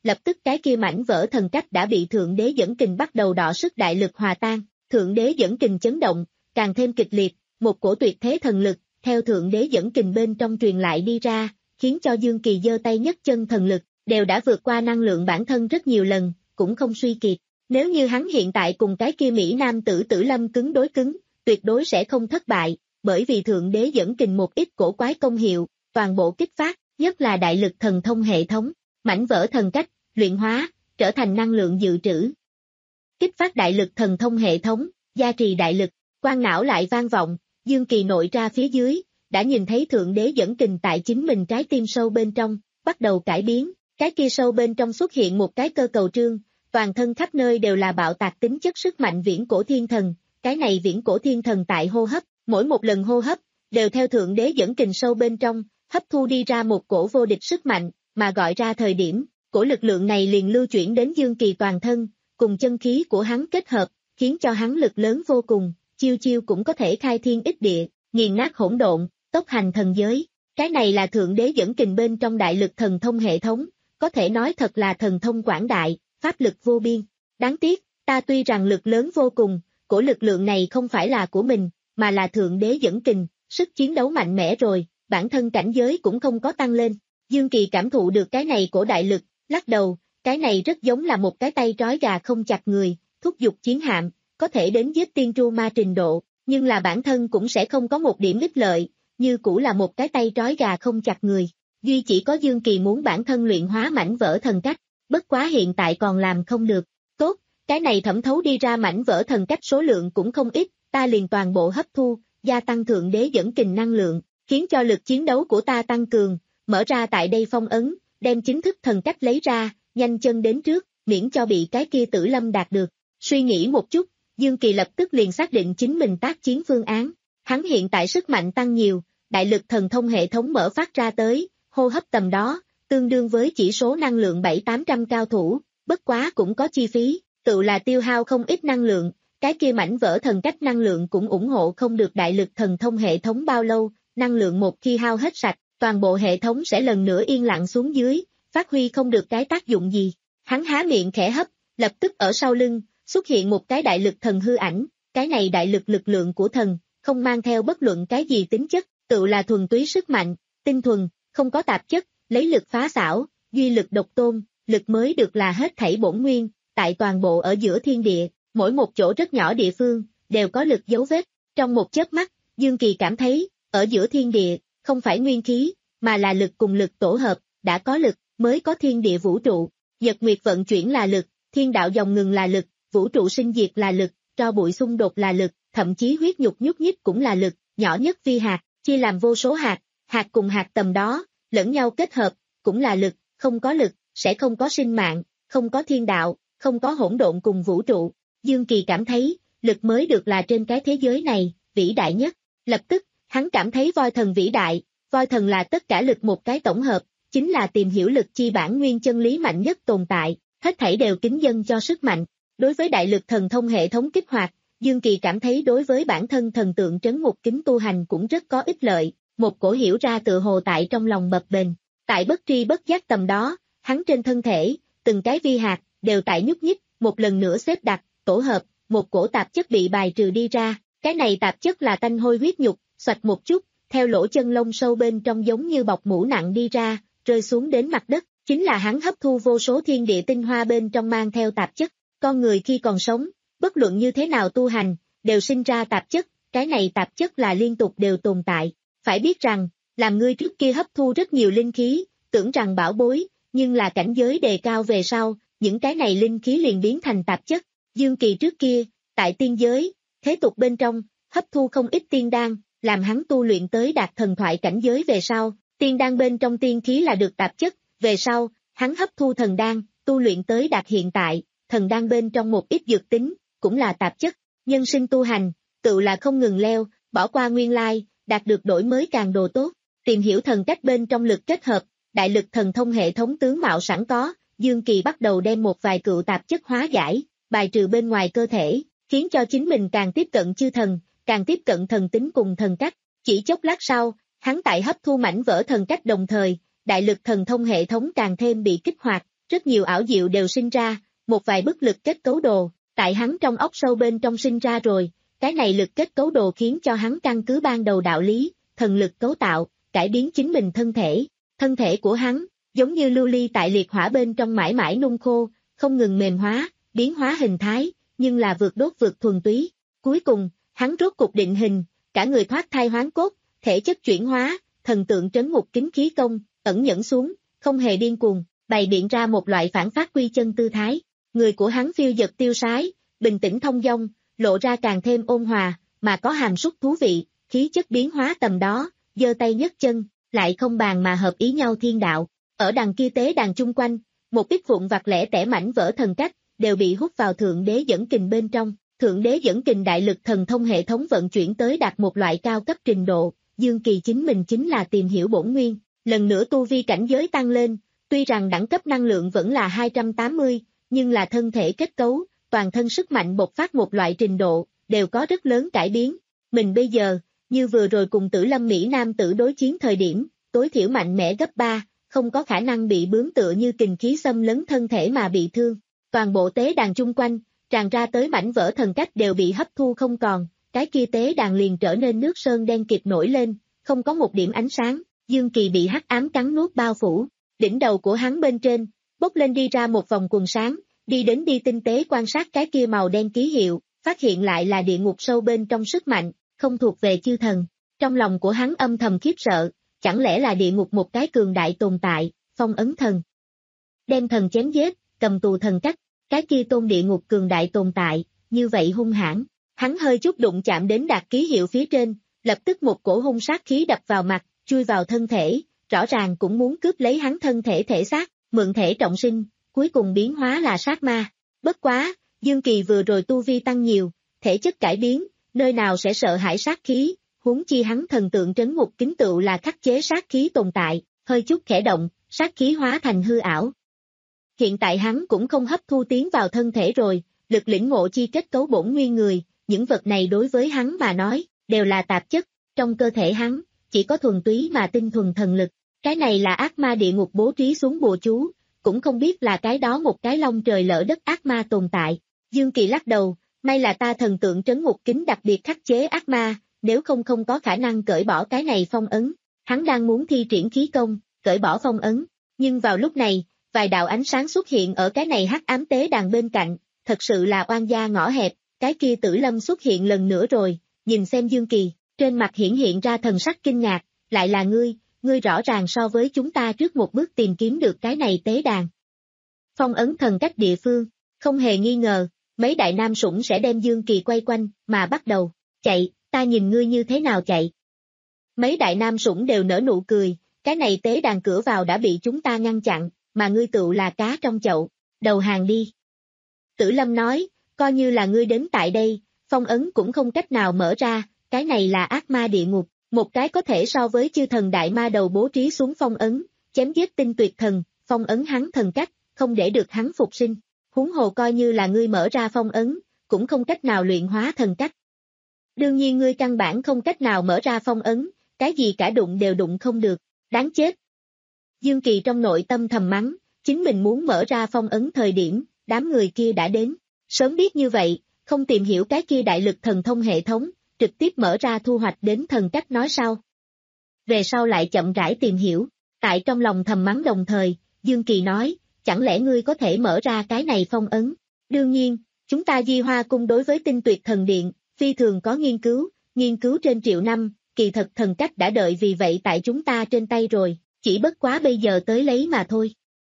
lập tức cái kia mảnh vỡ thần cách đã bị thượng đế dẫn kình bắt đầu đọ sức đại lực hòa tan, thượng đế dẫn kình chấn động, càng thêm kịch liệt, một cổ tuyệt thế thần lực, theo thượng đế dẫn kình bên trong truyền lại đi ra, khiến cho Dương Kỳ giơ tay nhấc chân thần lực, đều đã vượt qua năng lượng bản thân rất nhiều lần, cũng không suy kiệt. Nếu như hắn hiện tại cùng cái kia Mỹ Nam tử Tử Lâm cứng đối cứng, tuyệt đối sẽ không thất bại, bởi vì thượng đế dẫn kình một ít cổ quái công hiệu, toàn bộ kích phát, nhất là đại lực thần thông hệ thống, mảnh vỡ thần cách, luyện hóa, trở thành năng lượng dự trữ. Kích phát đại lực thần thông hệ thống, gia trì đại lực, quang não lại vang vọng, Dương Kỳ nội ra phía dưới, đã nhìn thấy thượng đế dẫn kình tại chính mình trái tim sâu bên trong, bắt đầu cải biến, cái kia sâu bên trong xuất hiện một cái cơ cầu trương, toàn thân khắp nơi đều là bạo tạc tính chất sức mạnh viễn cổ thiên thần, cái này viễn cổ thiên thần tại hô hấp, mỗi một lần hô hấp, đều theo thượng đế dẫn kình sâu bên trong, hấp thu đi ra một cổ vô địch sức mạnh, mà gọi ra thời điểm, cổ lực lượng này liền lưu chuyển đến Dương Kỳ toàn thân, cùng chân khí của hắn kết hợp, khiến cho hắn lực lớn vô cùng, chiêu chiêu cũng có thể khai thiên ích địa, nghiền nát hỗn độn, tốc hành thần giới. Cái này là thượng đế dẫn kình bên trong đại lực thần thông hệ thống, có thể nói thật là thần thông quảng đại, pháp lực vô biên. Đáng tiếc, ta tuy rằng lực lớn vô cùng, cổ lực lượng này không phải là của mình, mà là thượng đế dẫn kình, sức chiến đấu mạnh mẽ rồi, bản thân cảnh giới cũng không có tăng lên. Dương Kỳ cảm thụ được cái này cổ đại lực, lắc đầu, cái này rất giống là một cái tay trói gà không chặt người, thúc giục chiến hạm, có thể đến giết tiên tru ma trình độ, nhưng là bản thân cũng sẽ không có một điểm ích lợi, như cũ là một cái tay trói gà không chặt người. Duy chỉ có Dương Kỳ muốn bản thân luyện hóa mảnh vỡ thần cách, bất quá hiện tại còn làm không được. Tốt, cái này thẩm thấu đi ra mảnh vỡ thần cách số lượng cũng không ít, ta liền toàn bộ hấp thu, gia tăng thượng đế dẫn kình năng lượng, khiến cho lực chiến đấu của ta tăng cường, mở ra tại đây phong ấn, đem chính thức thần cách lấy ra, nhanh chân đến trước, miễn cho bị cái kia Tử Lâm đạt được. Suy nghĩ một chút, Dương Kỳ lập tức liền xác định chính mình tác chiến phương án. Hắn hiện tại sức mạnh tăng nhiều, đại lực thần thông hệ thống mở phát ra tới, hô hấp tầm đó, tương đương với chỉ số năng lượng bảy tám trăm cao thủ, bất quá cũng có chi phí, tự là tiêu hao không ít năng lượng, cái kia mảnh vỡ thần cách năng lượng cũng ủng hộ không được đại lực thần thông hệ thống bao lâu, năng lượng một khi hao hết sạch, toàn bộ hệ thống sẽ lần nữa yên lặng xuống dưới, phát huy không được cái tác dụng gì. Hắn há miệng khẽ hấp, lập tức ở sau lưng, xuất hiện một cái đại lực thần hư ảnh, cái này đại lực lực lượng của thần, không mang theo bất luận cái gì tính chất, tự là thuần túy sức mạnh, tinh thuần, không có tạp chất, lấy lực phá xảo, duy lực độc tôn, lực mới được là hết thảy bổn nguyên, tại toàn bộ ở giữa thiên địa, mỗi một chỗ rất nhỏ địa phương, đều có lực dấu vết. Trong một chớp mắt, Dương Kỳ cảm thấy, ở giữa thiên địa, không phải nguyên khí, mà là lực cùng lực tổ hợp, đã có lực, mới có thiên địa vũ trụ, nhật nguyệt vận chuyển là lực, thiên đạo dòng ngừng là lực, vũ trụ sinh diệt là lực, tro bụi xung đột là lực, thậm chí huyết nhục nhúc nhích cũng là lực, nhỏ nhất vi hạt, chia làm vô số hạt, hạt cùng hạt tầm đó, lẫn nhau kết hợp, cũng là lực, không có lực, sẽ không có sinh mạng, không có thiên đạo, không có hỗn độn cùng vũ trụ. Dương Kỳ cảm thấy, lực mới được là trên cái thế giới này, vĩ đại nhất. Lập tức, hắn cảm thấy voi thần vĩ đại, voi thần là tất cả lực một cái tổng hợp, chính là tìm hiểu lực chi bản nguyên chân lý mạnh nhất tồn tại, hết thảy đều kính dâng cho sức mạnh. Đối với đại lực thần thông hệ thống kích hoạt, Dương Kỳ cảm thấy đối với bản thân thần tượng trấn ngục kính tu hành cũng rất có ích lợi, một cổ hiểu ra tự hồ tại trong lòng bập bềnh. Tại bất tri bất giác tầm đó, hắn trên thân thể, từng cái vi hạt, đều tại nhúc nhích, một lần nữa xếp đặt, tổ hợp, một cổ tạp chất bị bài trừ đi ra, cái này tạp chất là tanh hôi huyết nhục, xoạch một chút, theo lỗ chân lông sâu bên trong giống như bọc mũ nặng đi ra, rơi xuống đến mặt đất, chính là hắn hấp thu vô số thiên địa tinh hoa bên trong mang theo tạp chất. Con người khi còn sống, bất luận như thế nào tu hành, đều sinh ra tạp chất, cái này tạp chất là liên tục đều tồn tại. Phải biết rằng, làm ngươi trước kia hấp thu rất nhiều linh khí, tưởng rằng bảo bối, nhưng là cảnh giới đề cao về sau, những cái này linh khí liền biến thành tạp chất. Dương Kỳ trước kia, tại tiên giới, thế tục bên trong, hấp thu không ít tiên đan, làm hắn tu luyện tới đạt thần thoại cảnh giới về sau, tiên đan bên trong tiên khí là được tạp chất, về sau, hắn hấp thu thần đan, tu luyện tới đạt hiện tại, thần đan bên trong một ít dược tính, cũng là tạp chất, nhân sinh tu hành, tự là không ngừng leo, bỏ qua nguyên lai, đạt được đổi mới càng đồ tốt, tìm hiểu thần cách bên trong lực kết hợp, đại lực thần thông hệ thống tướng mạo sẵn có, Dương Kỳ bắt đầu đem một vài cựu tạp chất hóa giải, bài trừ bên ngoài cơ thể, khiến cho chính mình càng tiếp cận chư thần, càng tiếp cận thần tính cùng thần cách. Chỉ chốc lát sau, hắn tại hấp thu mảnh vỡ thần cách đồng thời, đại lực thần thông hệ thống càng thêm bị kích hoạt, rất nhiều ảo diệu đều sinh ra, một vài bức lực kết cấu đồ, tại hắn trong óc sâu bên trong sinh ra rồi, cái này lực kết cấu đồ khiến cho hắn căn cứ ban đầu đạo lý, thần lực cấu tạo, cải biến chính mình thân thể, thân thể của hắn, giống như lưu ly tại liệt hỏa bên trong mãi mãi nung khô, không ngừng mềm hóa, biến hóa hình thái, nhưng là vượt đốt vượt thuần túy, cuối cùng, hắn rốt cục định hình, cả người thoát thai hoán cốt, thể chất chuyển hóa, thần tượng trấn ngục kính khí công, ẩn nhẫn xuống, không hề điên cuồng, bày biện ra một loại phản phát quy chân tư thái. Người của hắn phiêu dật tiêu sái, bình tĩnh thông dong, lộ ra càng thêm ôn hòa, mà có hàm súc thú vị, khí chất biến hóa tầm đó, giơ tay nhấc chân, lại không bàn mà hợp ý nhau thiên đạo. Ở đằng kia tế đàn chung quanh, một ít vụn vặt lẻ tẻ mảnh vỡ thần cách, đều bị hút vào thượng đế dẫn kình bên trong. Thượng đế dẫn kình đại lực thần thông hệ thống vận chuyển tới đạt một loại cao cấp trình độ, Dương Kỳ chính mình chính là tìm hiểu bổn nguyên, lần nữa tu vi cảnh giới tăng lên, tuy rằng đẳng cấp năng lượng vẫn là hai trăm tám mươi, nhưng là thân thể kết cấu, toàn thân sức mạnh bộc phát một loại trình độ, đều có rất lớn cải biến. Mình bây giờ, như vừa rồi cùng Tử Lâm Mỹ Nam tử đối chiến thời điểm, tối thiểu mạnh mẽ gấp ba, không có khả năng bị bướm tựa như kình khí xâm lấn thân thể mà bị thương. Toàn bộ tế đàn chung quanh, tràn ra tới mảnh vỡ thần cách đều bị hấp thu không còn, cái kia tế đàn liền trở nên nước sơn đen kịt nổi lên, không có một điểm ánh sáng, Dương Kỳ bị hắc ám cắn nuốt bao phủ, đỉnh đầu của hắn bên trên, bốc lên đi ra một vòng quần sáng, đi đến đi tinh tế quan sát cái kia màu đen ký hiệu, phát hiện lại là địa ngục sâu bên trong sức mạnh, không thuộc về chư thần. Trong lòng của hắn âm thầm khiếp sợ, chẳng lẽ là địa ngục một cái cường đại tồn tại, phong ấn thần. Đem thần chém giết, cầm tù thần cách, cái kia tôn địa ngục cường đại tồn tại, như vậy hung hãn. Hắn hơi chút đụng chạm đến đạt ký hiệu phía trên, lập tức một cổ hung sát khí đập vào mặt, chui vào thân thể, rõ ràng cũng muốn cướp lấy hắn thân thể thể xác, mượn thể trọng sinh, cuối cùng biến hóa là sát ma. Bất quá, Dương Kỳ vừa rồi tu vi tăng nhiều, thể chất cải biến, nơi nào sẽ sợ hãi sát khí, huống chi hắn thần tượng trấn ngục kính tựu là khắc chế sát khí tồn tại, hơi chút khẽ động, sát khí hóa thành hư ảo. Hiện tại hắn cũng không hấp thu tiến vào thân thể rồi, lực lĩnh ngộ chi kết cấu bổn nguyên người, những vật này đối với hắn mà nói, đều là tạp chất, trong cơ thể hắn, chỉ có thuần túy mà tinh thuần thần lực, cái này là ác ma địa ngục bố trí xuống bùa chú, cũng không biết là cái đó một cái long trời lỡ đất ác ma tồn tại. Dương Kỳ lắc đầu, may là ta thần tượng trấn ngục kính đặc biệt khắc chế ác ma, nếu không không có khả năng cởi bỏ cái này phong ấn, hắn đang muốn thi triển khí công, cởi bỏ phong ấn, nhưng vào lúc này, vài đạo ánh sáng xuất hiện ở cái này hắc ám tế đàn bên cạnh, thật sự là oan gia ngõ hẹp, cái kia Tử Lâm xuất hiện lần nữa rồi, nhìn xem Dương Kỳ, trên mặt hiển hiện ra thần sắc kinh ngạc, lại là ngươi, ngươi rõ ràng so với chúng ta trước một bước tìm kiếm được cái này tế đàn. Phong ấn thần cách địa phương, không hề nghi ngờ, mấy đại nam sủng sẽ đem Dương Kỳ quay quanh, mà bắt đầu, chạy, ta nhìn ngươi như thế nào chạy. Mấy đại nam sủng đều nở nụ cười, cái này tế đàn cửa vào đã bị chúng ta ngăn chặn, mà ngươi tựu là cá trong chậu, đầu hàng đi. Tử Lâm nói, coi như là ngươi đến tại đây, phong ấn cũng không cách nào mở ra, cái này là ác ma địa ngục, một cái có thể so với chư thần đại ma đầu bố trí xuống phong ấn, chém giết tinh tuyệt thần, phong ấn hắn thần cách, không để được hắn phục sinh. Huống hồ coi như là ngươi mở ra phong ấn, cũng không cách nào luyện hóa thần cách. Đương nhiên ngươi căn bản không cách nào mở ra phong ấn, cái gì cả đụng đều đụng không được, đáng chết. Dương Kỳ trong nội tâm thầm mắng, chính mình muốn mở ra phong ấn thời điểm, đám người kia đã đến. Sớm biết như vậy, không tìm hiểu cái kia đại lực thần thông hệ thống, trực tiếp mở ra thu hoạch đến thần cách nói sau. Về sau lại chậm rãi tìm hiểu, tại trong lòng thầm mắng đồng thời, Dương Kỳ nói, chẳng lẽ ngươi có thể mở ra cái này phong ấn? Đương nhiên, chúng ta Di Hoa Cung đối với tinh tuyệt thần điện, phi thường có nghiên cứu, nghiên cứu trên triệu năm, kỳ thật thần cách đã đợi vì vậy tại chúng ta trên tay rồi, chỉ bất quá bây giờ tới lấy mà thôi.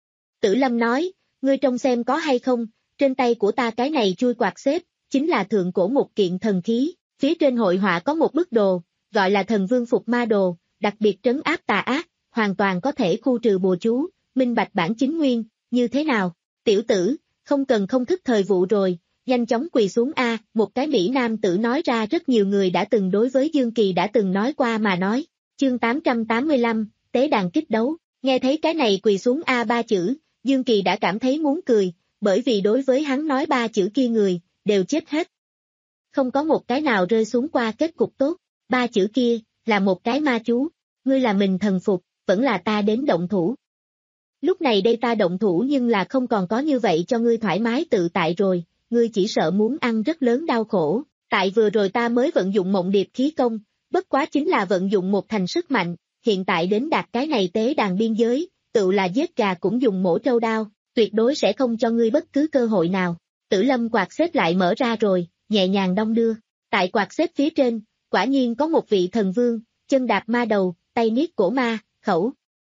Tử Lâm nói, ngươi trông xem có hay không, trên tay của ta cái này chui quạt xếp, chính là thượng cổ một kiện thần khí, phía trên hội họa có một bức đồ, gọi là thần vương phục ma đồ, đặc biệt trấn áp tà ác, hoàn toàn có thể khu trừ bùa chú, minh bạch bản chính nguyên, như thế nào? Tiểu tử, không cần không thức thời vụ rồi, nhanh chóng quỳ xuống a, một cái Mỹ nam tử nói ra rất nhiều người đã từng đối với Dương Kỳ đã từng nói qua mà nói. Chương tám trăm tám mươi lăm, tế đàn kích đấu, nghe thấy cái này quỳ xuống a ba chữ, Dương Kỳ đã cảm thấy muốn cười, bởi vì đối với hắn nói ba chữ kia người, đều chết hết. Không có một cái nào rơi xuống qua kết cục tốt, ba chữ kia, là một cái ma chú, ngươi là mình thần phục, vẫn là ta đến động thủ. Lúc này đây ta động thủ nhưng là không còn có như vậy cho ngươi thoải mái tự tại rồi, ngươi chỉ sợ muốn ăn rất lớn đau khổ, tại vừa rồi ta mới vận dụng mộng điệp khí công, bất quá chính là vận dụng một thành sức mạnh, hiện tại đến đạt cái này tế đàn biên giới, tự là giết gà cũng dùng mổ trâu đao, tuyệt đối sẽ không cho ngươi bất cứ cơ hội nào. Tử Lâm quạt xếp lại mở ra rồi, nhẹ nhàng đong đưa, tại quạt xếp phía trên, quả nhiên có một vị thần vương, chân đạp ma đầu, tay niết cổ ma, khẩu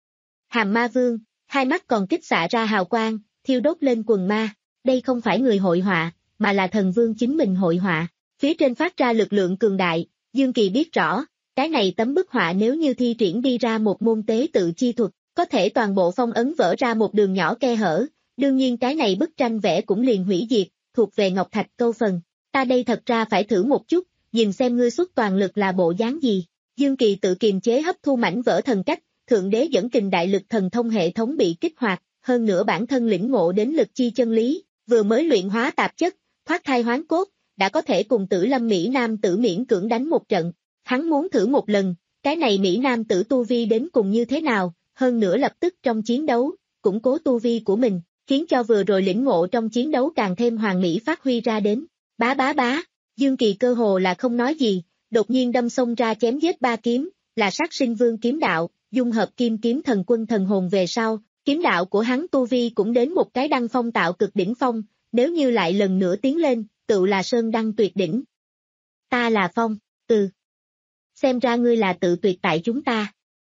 hàm ma vương, hai mắt còn kích xạ ra hào quang, thiêu đốt lên quần ma, đây không phải người hội họa, mà là thần vương chính mình hội họa, phía trên phát ra lực lượng cường đại, Dương Kỳ biết rõ, cái này tấm bức họa nếu như thi triển đi ra một môn tế tự chi thuật, có thể toàn bộ phong ấn vỡ ra một đường nhỏ khe hở, đương nhiên cái này bức tranh vẽ cũng liền hủy diệt, thuộc về Ngọc Thạch câu phần, ta đây thật ra phải thử một chút, nhìn xem ngươi xuất toàn lực là bộ dáng gì. Dương Kỳ tự kiềm chế hấp thu mảnh vỡ thần cách, thượng đế dẫn kình đại lực thần thông hệ thống bị kích hoạt, hơn nữa bản thân lĩnh ngộ đến lực chi chân lý, vừa mới luyện hóa tạp chất, thoát thai hoán cốt, đã có thể cùng Tử Lâm Mỹ Nam tử miễn cưỡng đánh một trận. Hắn muốn thử một lần, cái này Mỹ Nam tử tu vi đến cùng như thế nào, hơn nữa lập tức trong chiến đấu, củng cố tu vi của mình, khiến cho vừa rồi lĩnh ngộ trong chiến đấu càng thêm hoàn mỹ phát huy ra đến. Bá bá bá, Dương Kỳ cơ hồ là không nói gì, đột nhiên đâm xông ra chém giết ba kiếm, là sát sinh vương kiếm đạo, dung hợp kim kiếm thần quân thần hồn về sau, kiếm đạo của hắn tu vi cũng đến một cái đăng phong tạo cực đỉnh phong, nếu như lại lần nữa tiến lên, tự là sơn đăng tuyệt đỉnh. Ta là Phong, ừ. Xem ra ngươi là tự tuyệt tại chúng ta.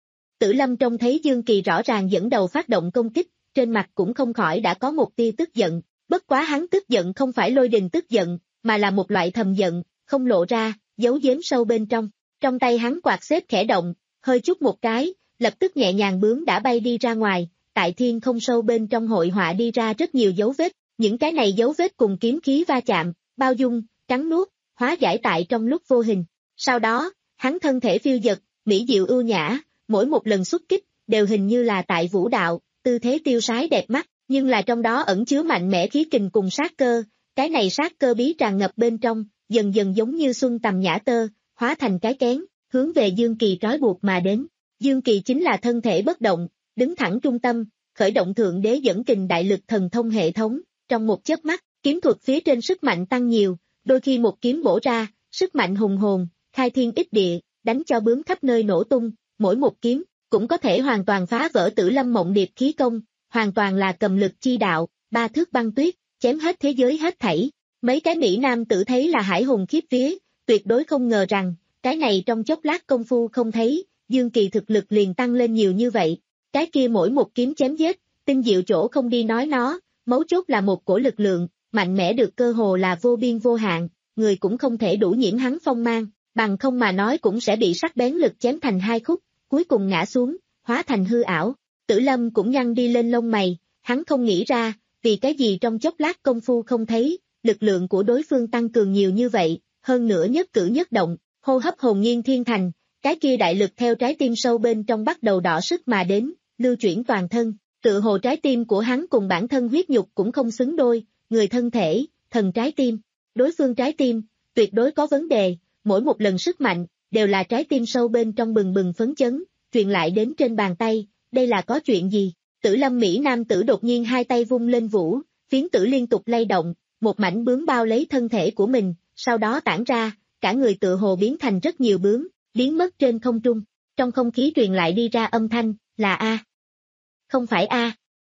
Tử Lâm trông thấy Dương Kỳ rõ ràng dẫn đầu phát động công kích, trên mặt cũng không khỏi đã có một tia tức giận, bất quá hắn tức giận không phải lôi đình tức giận, mà là một loại thầm giận, không lộ ra, giấu giếm sâu bên trong. Trong tay hắn quạt xếp khẽ động, hơi chút một cái, lập tức nhẹ nhàng bướm đã bay đi ra ngoài, tại thiên không sâu bên trong hội họa đi ra rất nhiều dấu vết, những cái này dấu vết cùng kiếm khí va chạm, bao dung, cắn nuốt, hóa giải tại trong lúc vô hình. Sau đó, hắn thân thể phiêu dật, mỹ diệu ưu nhã, mỗi một lần xuất kích, đều hình như là tại vũ đạo, tư thế tiêu sái đẹp mắt, nhưng là trong đó ẩn chứa mạnh mẽ khí kình cùng sát cơ, cái này sát cơ bí tràn ngập bên trong, dần dần giống như xuân tầm nhã tơ, hóa thành cái kén, hướng về Dương Kỳ trói buộc mà đến. Dương Kỳ chính là thân thể bất động, đứng thẳng trung tâm, khởi động thượng đế dẫn kình đại lực thần thông hệ thống, trong một chớp mắt, kiếm thuật phía trên sức mạnh tăng nhiều, đôi khi một kiếm bổ ra, sức mạnh hùng hồn, khai thiên ích địa, đánh cho bướm khắp nơi nổ tung, mỗi một kiếm, cũng có thể hoàn toàn phá vỡ Tử Lâm mộng điệp khí công, hoàn toàn là cầm lực chi đạo, ba thước băng tuyết, chém hết thế giới hết thảy. Mấy cái Mỹ Nam tử thấy là hải hùng khiếp vía, tuyệt đối không ngờ rằng, cái này trong chốc lát công phu không thấy, Dương Kỳ thực lực liền tăng lên nhiều như vậy. Cái kia mỗi một kiếm chém giết, tinh diệu chỗ không đi nói nó, mấu chốt là một cổ lực lượng, mạnh mẽ được cơ hồ là vô biên vô hạn, người cũng không thể đủ nhiễm hắn phong mang, bằng không mà nói cũng sẽ bị sắc bén lực chém thành hai khúc, cuối cùng ngã xuống, hóa thành hư ảo. Tử Lâm cũng nhăn đi lên lông mày, hắn không nghĩ ra, vì cái gì trong chốc lát công phu không thấy, lực lượng của đối phương tăng cường nhiều như vậy, hơn nữa nhất cử nhất động, hô hấp hồn nhiên thiên thành, cái kia đại lực theo trái tim sâu bên trong bắt đầu đỏ sức mà đến, lưu chuyển toàn thân, tự hồ trái tim của hắn cùng bản thân huyết nhục cũng không xứng đôi, người thân thể, thần trái tim, đối phương trái tim, tuyệt đối có vấn đề, mỗi một lần sức mạnh, đều là trái tim sâu bên trong bừng bừng phấn chấn, truyền lại đến trên bàn tay, đây là có chuyện gì? Tử Lâm Mỹ Nam tử đột nhiên hai tay vung lên vũ, phiến tử liên tục lay động, một mảnh bướm bao lấy thân thể của mình, sau đó tản ra, cả người tự hồ biến thành rất nhiều bướm, biến mất trên không trung, trong không khí truyền lại đi ra âm thanh, là A. Không phải A.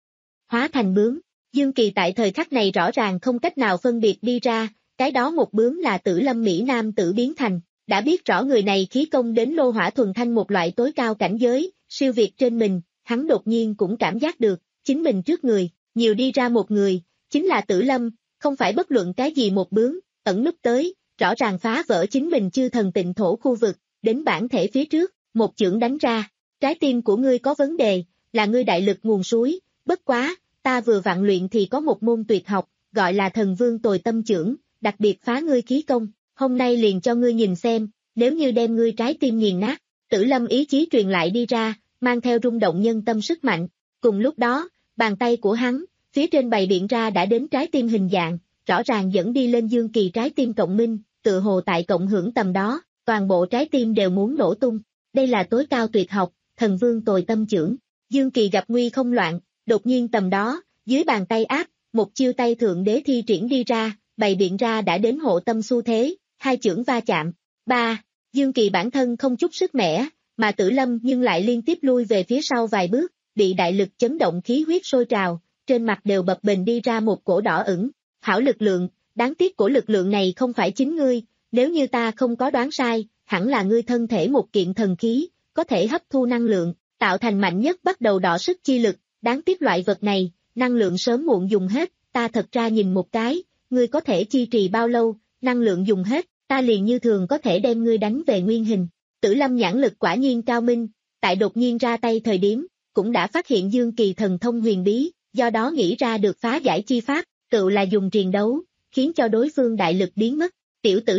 Hóa thành bướm, Dương Kỳ tại thời khắc này rõ ràng không cách nào phân biệt đi ra, cái đó một bướm là Tử Lâm Mỹ Nam tử biến thành, đã biết rõ người này khí công đến lô hỏa thuần thanh một loại tối cao cảnh giới, siêu việt trên mình, hắn đột nhiên cũng cảm giác được, chính mình trước người, nhiều đi ra một người, chính là Tử Lâm, không phải bất luận cái gì một bướm, ẩn núp tới, rõ ràng phá vỡ chính mình chư thần tịnh thổ khu vực, đến bản thể phía trước, một chưởng đánh ra, trái tim của ngươi có vấn đề, là ngươi đại lực nguồn suối, bất quá, ta vừa vặn luyện thì có một môn tuyệt học, gọi là thần vương tồi tâm chưởng, đặc biệt phá ngươi khí công, hôm nay liền cho ngươi nhìn xem, nếu như đem ngươi trái tim nghiền nát, Tử Lâm ý chí truyền lại đi ra, mang theo rung động nhân tâm sức mạnh, cùng lúc đó, bàn tay của hắn, phía trên bày biện ra đã đến trái tim hình dạng, rõ ràng dẫn đi lên Dương Kỳ trái tim cộng minh, tự hồ tại cộng hưởng tầm đó, toàn bộ trái tim đều muốn nổ tung, đây là tối cao tuyệt học, thần vương tồi tâm chưởng, Dương Kỳ gặp nguy không loạn, Đột nhiên tầm đó, dưới bàn tay áp, một chiêu tay thượng đế thi triển đi ra, bày biện ra đã đến hộ tâm xu thế, hai chưởng va chạm. Ba, Dương Kỳ bản thân không chút sức mẻ, mà Tử Lâm nhưng lại liên tiếp lui về phía sau vài bước, bị đại lực chấn động khí huyết sôi trào, trên mặt đều bập bềnh đi ra một cổ đỏ ửng. Hảo lực lượng, đáng tiếc cổ lực lượng này không phải chính ngươi, nếu như ta không có đoán sai, hẳn là ngươi thân thể một kiện thần khí, có thể hấp thu năng lượng, tạo thành mạnh nhất bắt đầu đọ sức chi lực, đáng tiếc loại vật này, năng lượng sớm muộn dùng hết, ta thật ra nhìn một cái, ngươi có thể chi trì bao lâu, năng lượng dùng hết, ta liền như thường có thể đem ngươi đánh về nguyên hình. Tử Lâm nhãn lực quả nhiên cao minh, tại đột nhiên ra tay thời điểm, cũng đã phát hiện Dương Kỳ thần thông huyền bí, do đó nghĩ ra được phá giải chi pháp, tự là dùng triền đấu, khiến cho đối phương đại lực biến mất, tiểu tử.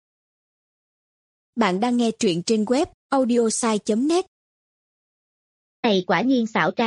Bạn đang nghe truyện trên web audiosai chấm net. Này quả nhiên xảo trá.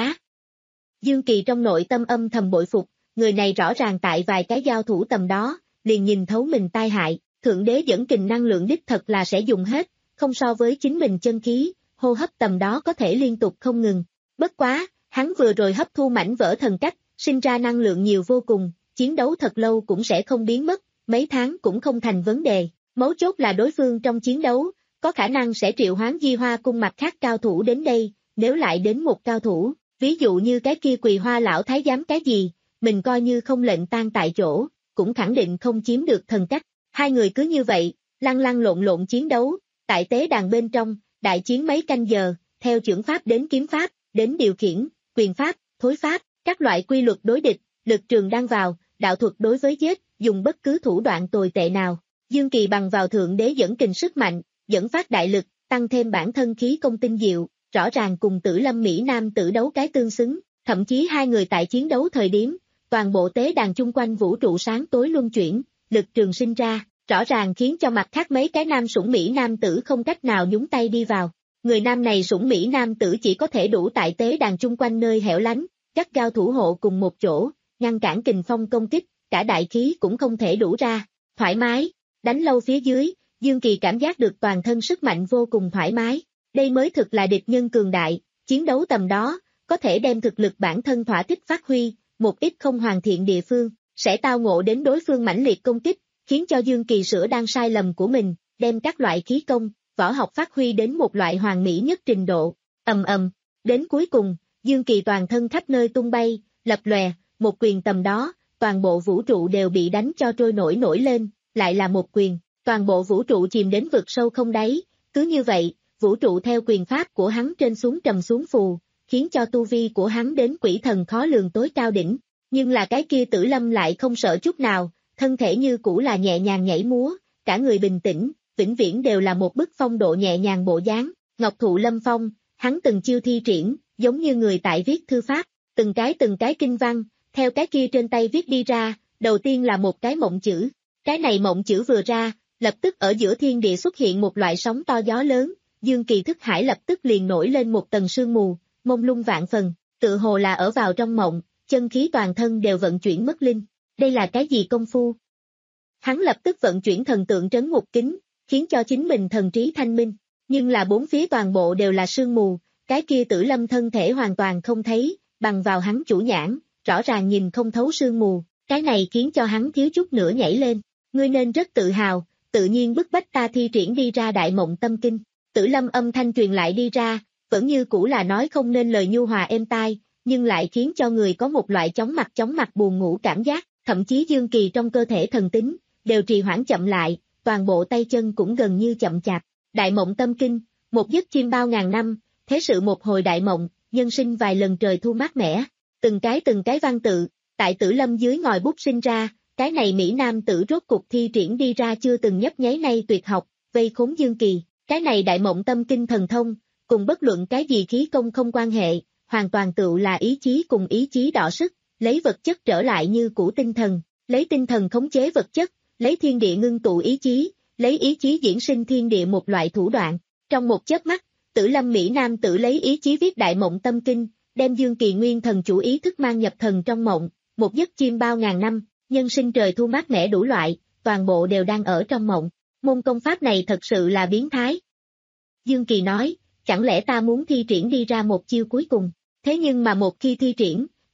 Dương Kỳ trong nội tâm âm thầm bội phục, người này rõ ràng tại vài cái giao thủ tầm đó, liền nhìn thấu mình tai hại, thượng đế dẫn kình năng lượng đích thật là sẽ dùng hết, không so với chính mình chân khí, hô hấp tầm đó có thể liên tục không ngừng. Bất quá, hắn vừa rồi hấp thu mảnh vỡ thần cách, sinh ra năng lượng nhiều vô cùng, chiến đấu thật lâu cũng sẽ không biến mất, mấy tháng cũng không thành vấn đề. Mấu chốt là đối phương trong chiến đấu, có khả năng sẽ triệu hoán Di Hoa cung mặt khác cao thủ đến đây, nếu lại đến một cao thủ, ví dụ như cái kia Quỳ Hoa lão thái giám cái gì, mình coi như không lệnh tan tại chỗ, cũng khẳng định không chiếm được thần cách. Hai người cứ như vậy, lăn lăn lộn lộn chiến đấu, tại tế đàn bên trong, đại chiến mấy canh giờ, theo chưởng pháp đến kiếm pháp, đến điều khiển, quyền pháp, thối pháp, các loại quy luật đối địch, lực trường đang vào, đạo thuật đối với giết, dùng bất cứ thủ đoạn tồi tệ nào. Dương Kỳ bằng vào thượng đế dẫn kình sức mạnh, dẫn phát đại lực, tăng thêm bản thân khí công tinh diệu, rõ ràng cùng Tử Lâm Mỹ Nam tử đấu cái tương xứng, thậm chí hai người tại chiến đấu thời điểm, toàn bộ tế đàn chung quanh vũ trụ sáng tối luân chuyển, lực trường sinh ra, rõ ràng khiến cho mặt khác mấy cái nam sủng Mỹ Nam tử không cách nào nhúng tay đi vào. Người nam này sủng Mỹ Nam tử chỉ có thể đủ tại tế đàn chung quanh nơi hẻo lánh, gắt gao thủ hộ cùng một chỗ, ngăn cản kình phong công kích, cả đại khí cũng không thể đủ ra, thoải mái. Đánh lâu phía dưới, Dương Kỳ cảm giác được toàn thân sức mạnh vô cùng thoải mái, đây mới thực là địch nhân cường đại, chiến đấu tầm đó, có thể đem thực lực bản thân thỏa thích phát huy, một ít không hoàn thiện địa phương, sẽ tao ngộ đến đối phương mãnh liệt công kích, khiến cho Dương Kỳ sửa đang sai lầm của mình, đem các loại khí công, võ học phát huy đến một loại hoàn mỹ nhất trình độ, ầm ầm, đến cuối cùng, Dương Kỳ toàn thân khắp nơi tung bay, lập lòe, một quyền tầm đó, toàn bộ vũ trụ đều bị đánh cho trôi nổi nổi lên. Lại là một quyền, toàn bộ vũ trụ chìm đến vực sâu không đáy, cứ như vậy, vũ trụ theo quyền pháp của hắn trên xuống trầm xuống phù, khiến cho tu vi của hắn đến quỷ thần khó lường tối cao đỉnh, nhưng là cái kia Tử Lâm lại không sợ chút nào, thân thể như cũ là nhẹ nhàng nhảy múa, cả người bình tĩnh, vĩnh viễn đều là một bức phong độ nhẹ nhàng bộ dáng, ngọc thụ lâm phong, hắn từng chiêu thi triển, giống như người tại viết thư pháp, từng cái từng cái kinh văn, theo cái kia trên tay viết đi ra, đầu tiên là một cái mộng chữ. Cái này mộng chữ vừa ra, lập tức ở giữa thiên địa xuất hiện một loại sóng to gió lớn, Dương Kỳ thức hải lập tức liền nổi lên một tầng sương mù, mông lung vạn phần, tự hồ là ở vào trong mộng, chân khí toàn thân đều vận chuyển mất linh. Đây là cái gì công phu? Hắn lập tức vận chuyển thần tượng trấn ngục kính, khiến cho chính mình thần trí thanh minh, nhưng là bốn phía toàn bộ đều là sương mù, cái kia Tử Lâm thân thể hoàn toàn không thấy, bằng vào hắn chủ nhãn, rõ ràng nhìn không thấu sương mù, cái này khiến cho hắn thiếu chút nữa nhảy lên. Ngươi nên rất tự hào, tự nhiên bức bách ta thi triển đi ra đại mộng tâm kinh. Tử Lâm âm thanh truyền lại đi ra, vẫn như cũ là nói không nên lời nhu hòa êm tai, nhưng lại khiến cho người có một loại chóng mặt chóng mặt buồn ngủ cảm giác, thậm chí Dương Kỳ trong cơ thể thần tính, đều trì hoãn chậm lại, toàn bộ tay chân cũng gần như chậm chạp. Đại mộng tâm kinh, một giấc chim bao ngàn năm, thế sự một hồi đại mộng, nhân sinh vài lần trời thu mát mẻ, từng cái từng cái văn tự, tại Tử Lâm dưới ngòi bút sinh ra. Cái này Mỹ Nam tử rốt cục thi triển đi ra chưa từng nhấp nháy nay tuyệt học, vây khốn Dương Kỳ, cái này đại mộng tâm kinh thần thông, cùng bất luận cái gì khí công không quan hệ, hoàn toàn tựu là ý chí cùng ý chí đọ sức, lấy vật chất trở lại như cũ tinh thần, lấy tinh thần khống chế vật chất, lấy thiên địa ngưng tụ ý chí, lấy ý chí diễn sinh thiên địa một loại thủ đoạn. Trong một chớp mắt, Tử Lâm Mỹ Nam tử lấy ý chí viết đại mộng tâm kinh, đem Dương Kỳ nguyên thần chủ ý thức mang nhập thần trong mộng, một giấc chim bao ngàn năm. Nhân sinh trời thu mát mẻ đủ loại, toàn bộ đều đang ở trong mộng. Môn công pháp này thật sự là biến thái. Dương Kỳ nói, chẳng lẽ ta muốn thi triển đi ra một chiêu cuối cùng, thế nhưng mà một khi thi triển,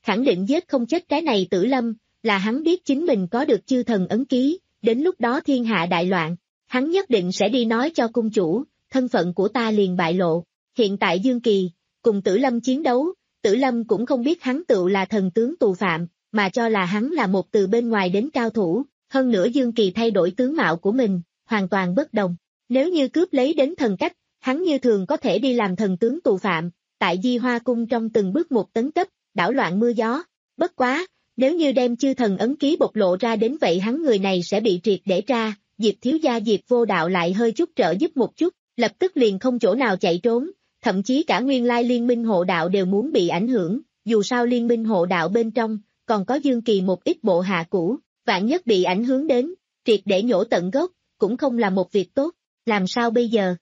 khẳng định giết không chết cái này Tử Lâm, là hắn biết chính mình có được chư thần ấn ký, đến lúc đó thiên hạ đại loạn, hắn nhất định sẽ đi nói cho cung chủ, thân phận của ta liền bại lộ. Hiện tại Dương Kỳ, cùng Tử Lâm chiến đấu, Tử Lâm cũng không biết hắn tựu là thần tướng tù phạm, mà cho là hắn là một từ bên ngoài đến cao thủ, hơn nữa Dương Kỳ thay đổi tướng mạo của mình, hoàn toàn bất đồng. Nếu như cướp lấy đến thần cách, hắn như thường có thể đi làm thần tướng tù phạm, tại Di Hoa Cung trong từng bước một tấn cấp, đảo loạn mưa gió. Bất quá, nếu như đem chư thần ấn ký bộc lộ ra đến vậy hắn người này sẽ bị triệt để tra, Diệp thiếu gia Diệp Vô Đạo lại hơi chút trợ giúp một chút, lập tức liền không chỗ nào chạy trốn, thậm chí cả nguyên lai liên minh hộ đạo đều muốn bị ảnh hưởng, dù sao liên minh hộ đạo bên trong, còn có Dương Kỳ một ít bộ hạ cũ, vạn nhất bị ảnh hưởng đến, triệt để nhổ tận gốc, cũng không là một việc tốt, làm sao bây giờ?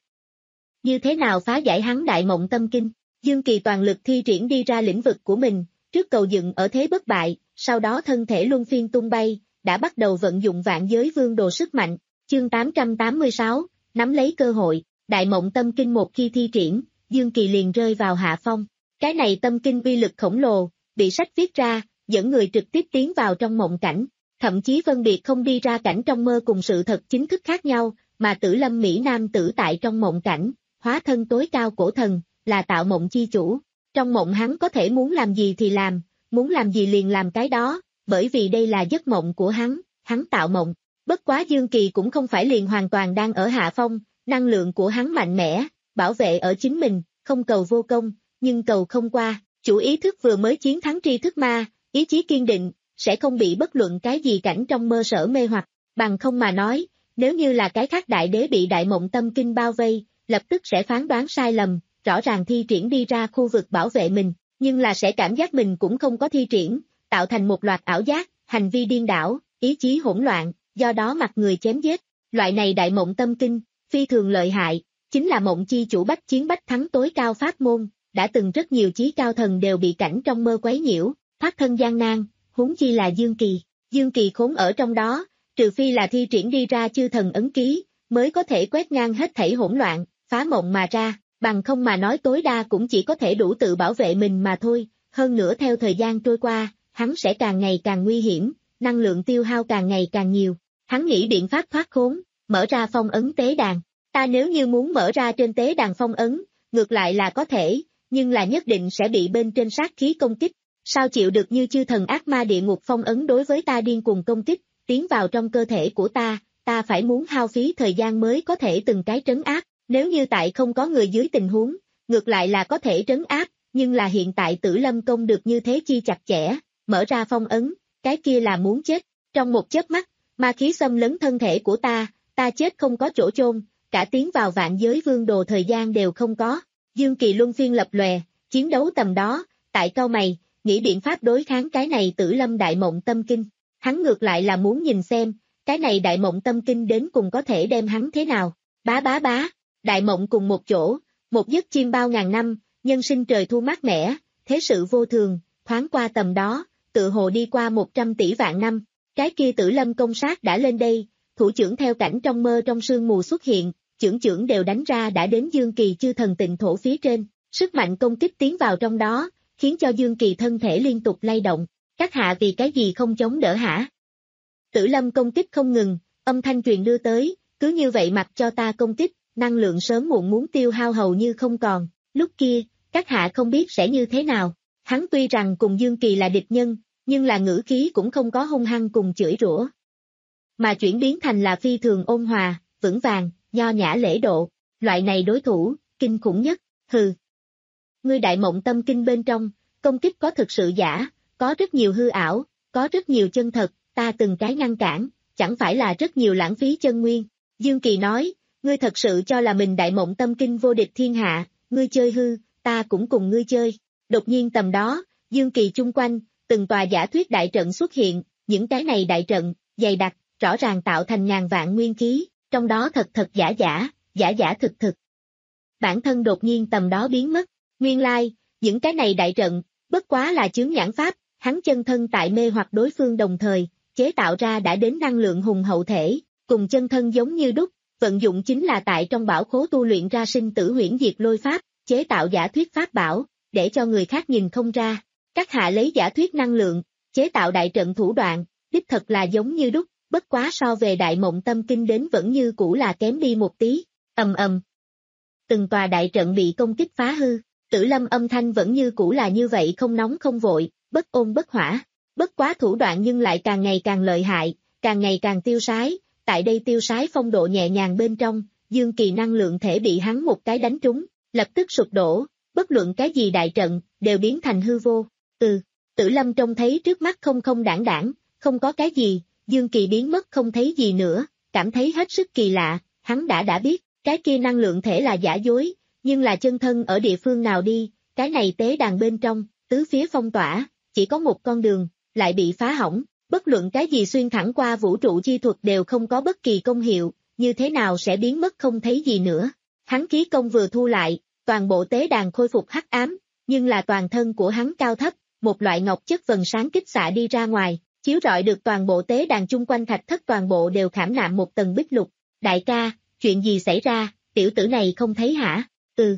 Như thế nào phá giải hắn đại mộng tâm kinh? Dương Kỳ toàn lực thi triển đi ra lĩnh vực của mình, trước cầu dựng ở thế bất bại, sau đó thân thể luân phiên tung bay, đã bắt đầu vận dụng vạn giới vương đồ sức mạnh, chương tám trăm tám mươi sáu, nắm lấy cơ hội, đại mộng tâm kinh một khi thi triển, Dương Kỳ liền rơi vào hạ phong, cái này tâm kinh uy lực khổng lồ, bị sách viết ra, dẫn người trực tiếp tiến vào trong mộng cảnh, thậm chí phân biệt không đi ra cảnh trong mơ cùng sự thật chính thức khác nhau, mà Tử Lâm Mỹ Nam tử tại trong mộng cảnh, hóa thân tối cao cổ thần, là tạo mộng chi chủ, trong mộng hắn có thể muốn làm gì thì làm, muốn làm gì liền làm cái đó, bởi vì đây là giấc mộng của hắn, hắn tạo mộng. Bất quá Dương Kỳ cũng không phải liền hoàn toàn đang ở hạ phong, năng lượng của hắn mạnh mẽ, bảo vệ ở chính mình, không cầu vô công, nhưng cầu không qua, chủ ý thức vừa mới chiến thắng tri thức ma, ý chí kiên định, sẽ không bị bất luận cái gì cảnh trong mơ sở mê hoặc, bằng không mà nói, nếu như là cái khác đại đế bị đại mộng tâm kinh bao vây, lập tức sẽ phán đoán sai lầm, rõ ràng thi triển đi ra khu vực bảo vệ mình, nhưng là sẽ cảm giác mình cũng không có thi triển, tạo thành một loạt ảo giác, hành vi điên đảo, ý chí hỗn loạn, do đó mặt người chém giết. Loại này đại mộng tâm kinh, phi thường lợi hại, chính là mộng chi chủ bách chiến bách thắng tối cao pháp môn, đã từng rất nhiều chí cao thần đều bị cảnh trong mơ quấy nhiễu, thoát thân gian nan, huống chi là Dương Kỳ. Dương Kỳ khốn ở trong đó, trừ phi là thi triển đi ra chư thần ấn ký, mới có thể quét ngang hết thảy hỗn loạn, phá mộng mà ra, bằng không mà nói tối đa cũng chỉ có thể đủ tự bảo vệ mình mà thôi, hơn nữa theo thời gian trôi qua, hắn sẽ càng ngày càng nguy hiểm, năng lượng tiêu hao càng ngày càng nhiều. Hắn nghĩ biện pháp thoát khốn, mở ra phong ấn tế đàn. Ta nếu như muốn mở ra trên tế đàn phong ấn, ngược lại là có thể, nhưng là nhất định sẽ bị bên trên sát khí công kích. Sao chịu được như chư thần ác ma địa ngục phong ấn đối với ta điên cuồng công kích, tiến vào trong cơ thể của ta, ta phải muốn hao phí thời gian mới có thể từng cái trấn áp. Nếu như tại không có người dưới tình huống, ngược lại là có thể trấn áp, nhưng là hiện tại Tử Lâm công được như thế chi chặt chẽ, mở ra phong ấn, cái kia là muốn chết. Trong một chớp mắt, ma khí xâm lấn thân thể của ta, ta chết không có chỗ chôn, cả tiến vào vạn giới vương đồ thời gian đều không có. Dương Kỳ luân phiên lập lòe, chiến đấu tầm đó, tại cau mày, nghĩ biện pháp đối kháng cái này Tử Lâm đại mộng tâm kinh. Hắn ngược lại là muốn nhìn xem, cái này đại mộng tâm kinh đến cùng có thể đem hắn thế nào. Bá bá bá, đại mộng cùng một chỗ, một giấc chim bao ngàn năm, nhân sinh trời thu mát mẻ, thế sự vô thường, thoáng qua tầm đó, tự hồ đi qua một trăm tỷ vạn năm. Cái kia Tử Lâm công sát đã lên đây, thủ trưởng theo cảnh trong mơ trong sương mù xuất hiện, trưởng trưởng đều đánh ra đã đến Dương Kỳ chư thần tịnh thổ phía trên, sức mạnh công kích tiến vào trong đó, khiến cho Dương Kỳ thân thể liên tục lay động. Các hạ vì cái gì không chống đỡ hả? Tử Lâm công kích không ngừng, âm thanh truyền đưa tới, cứ như vậy mặc cho ta công kích, năng lượng sớm muộn muốn tiêu hao hầu như không còn. Lúc kia, các hạ không biết sẽ như thế nào. Hắn tuy rằng cùng Dương Kỳ là địch nhân, nhưng là ngữ khí cũng không có hung hăng cùng chửi rủa, mà chuyển biến thành là phi thường ôn hòa, vững vàng, nho nhã lễ độ. Loại này đối thủ, kinh khủng nhất. Hừ. Ngươi đại mộng tâm kinh bên trong, công kích có thực sự giả, có rất nhiều hư ảo, có rất nhiều chân thật, ta từng cái ngăn cản, chẳng phải là rất nhiều lãng phí chân nguyên. Dương Kỳ nói, ngươi thật sự cho là mình đại mộng tâm kinh vô địch thiên hạ, ngươi chơi hư, ta cũng cùng ngươi chơi. Đột nhiên tầm đó, Dương Kỳ chung quanh, từng tòa giả thuyết đại trận xuất hiện, những cái này đại trận, dày đặc, rõ ràng tạo thành ngàn vạn nguyên khí, trong đó thật thật giả giả, giả giả thực thực. Bản thân đột nhiên tầm đó biến mất, nguyên lai, những cái này đại trận, bất quá là chướng nhãn pháp, hắn chân thân tại mê hoặc đối phương đồng thời, chế tạo ra đã đến năng lượng hùng hậu thể, cùng chân thân giống như đúc, vận dụng chính là tại trong bảo khố tu luyện ra sinh tử huyễn diệt lôi pháp, chế tạo giả thuyết pháp bảo, để cho người khác nhìn không ra. Các hạ lấy giả thuyết năng lượng, chế tạo đại trận thủ đoạn, đích thật là giống như đúc, bất quá so về đại mộng tâm kinh đến vẫn như cũ là kém đi một tí, ầm ầm. Từng tòa đại trận bị công kích phá hư, Tử Lâm âm thanh vẫn như cũ là như vậy không nóng không vội, bất ôn bất hỏa, bất quá thủ đoạn nhưng lại càng ngày càng lợi hại, càng ngày càng tiêu sái, tại đây tiêu sái phong độ nhẹ nhàng bên trong, Dương Kỳ năng lượng thể bị hắn một cái đánh trúng, lập tức sụp đổ, bất luận cái gì đại trận, đều biến thành hư vô, ừ, Tử Lâm trông thấy trước mắt không không đảng đảng, không có cái gì, Dương Kỳ biến mất không thấy gì nữa, cảm thấy hết sức kỳ lạ, hắn đã đã biết, cái kia năng lượng thể là giả dối, nhưng là chân thân ở địa phương nào đi, cái này tế đàn bên trong, tứ phía phong tỏa, chỉ có một con đường, lại bị phá hỏng, bất luận cái gì xuyên thẳng qua vũ trụ chi thuật đều không có bất kỳ công hiệu, như thế nào sẽ biến mất không thấy gì nữa. Hắn khí công vừa thu lại, toàn bộ tế đàn khôi phục hắc ám, nhưng là toàn thân của hắn cao thấp, một loại ngọc chất vầng sáng kích xạ đi ra ngoài, chiếu rọi được toàn bộ tế đàn chung quanh thạch thất toàn bộ đều khảm nạm một tầng bích lục. Đại ca, chuyện gì xảy ra, tiểu tử này không thấy hả? Ừ.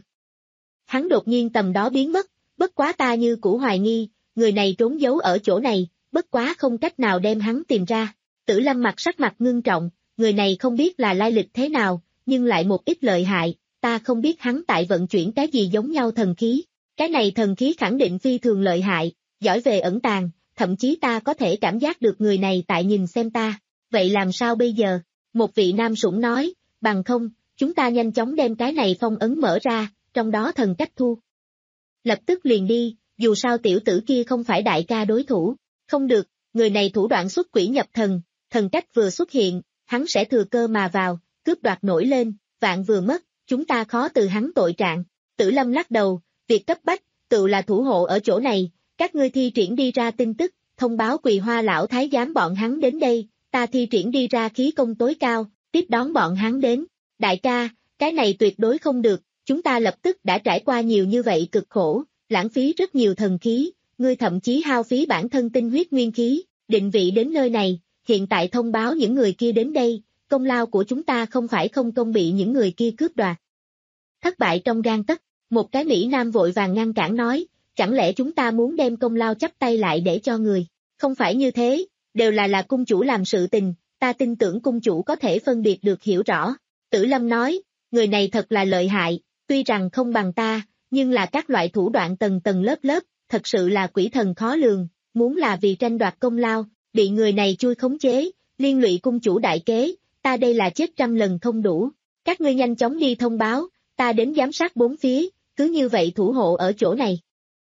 Hắn đột nhiên tầm đó biến mất, bất quá ta như cũ hoài nghi, người này trốn giấu ở chỗ này, bất quá không cách nào đem hắn tìm ra. Tử Lâm mặt sắc mặt ngưng trọng, người này không biết là lai lịch thế nào, nhưng lại một ít lợi hại, ta không biết hắn tại vận chuyển cái gì giống nhau thần khí. Cái này thần khí khẳng định phi thường lợi hại, giỏi về ẩn tàng, thậm chí ta có thể cảm giác được người này tại nhìn xem ta. Vậy làm sao bây giờ? Một vị nam sủng nói, bằng không, chúng ta nhanh chóng đem cái này phong ấn mở ra, trong đó thần cách thu. Lập tức liền đi, dù sao tiểu tử kia không phải đại ca đối thủ. Không được, người này thủ đoạn xuất quỷ nhập thần, thần cách vừa xuất hiện, hắn sẽ thừa cơ mà vào, cướp đoạt nổi lên, vạn vừa mất, chúng ta khó từ hắn tội trạng. Tử Lâm lắc đầu, việc cấp bách, tự là thủ hộ ở chỗ này, các ngươi thi triển đi ra tin tức, thông báo Quỳ Hoa lão thái giám bọn hắn đến đây, ta thi triển đi ra khí công tối cao, tiếp đón bọn hắn đến. Đại ca, cái này tuyệt đối không được, chúng ta lập tức đã trải qua nhiều như vậy cực khổ, lãng phí rất nhiều thần khí, ngươi thậm chí hao phí bản thân tinh huyết nguyên khí, định vị đến nơi này, hiện tại thông báo những người kia đến đây, công lao của chúng ta không phải không công bị những người kia cướp đoạt. Thất bại trong gang tấc, một cái Mỹ Nam vội vàng ngăn cản nói, chẳng lẽ chúng ta muốn đem công lao chắp tay lại để cho người, không phải như thế, đều là là cung chủ làm sự tình, ta tin tưởng cung chủ có thể phân biệt được hiểu rõ. Tử Lâm nói, người này thật là lợi hại, tuy rằng không bằng ta, nhưng là các loại thủ đoạn tầng tầng lớp lớp, thật sự là quỷ thần khó lường, muốn là vì tranh đoạt công lao, bị người này chui khống chế, liên lụy cung chủ đại kế, ta đây là chết trăm lần không đủ. Các ngươi nhanh chóng đi thông báo, ta đến giám sát bốn phía, cứ như vậy thủ hộ ở chỗ này.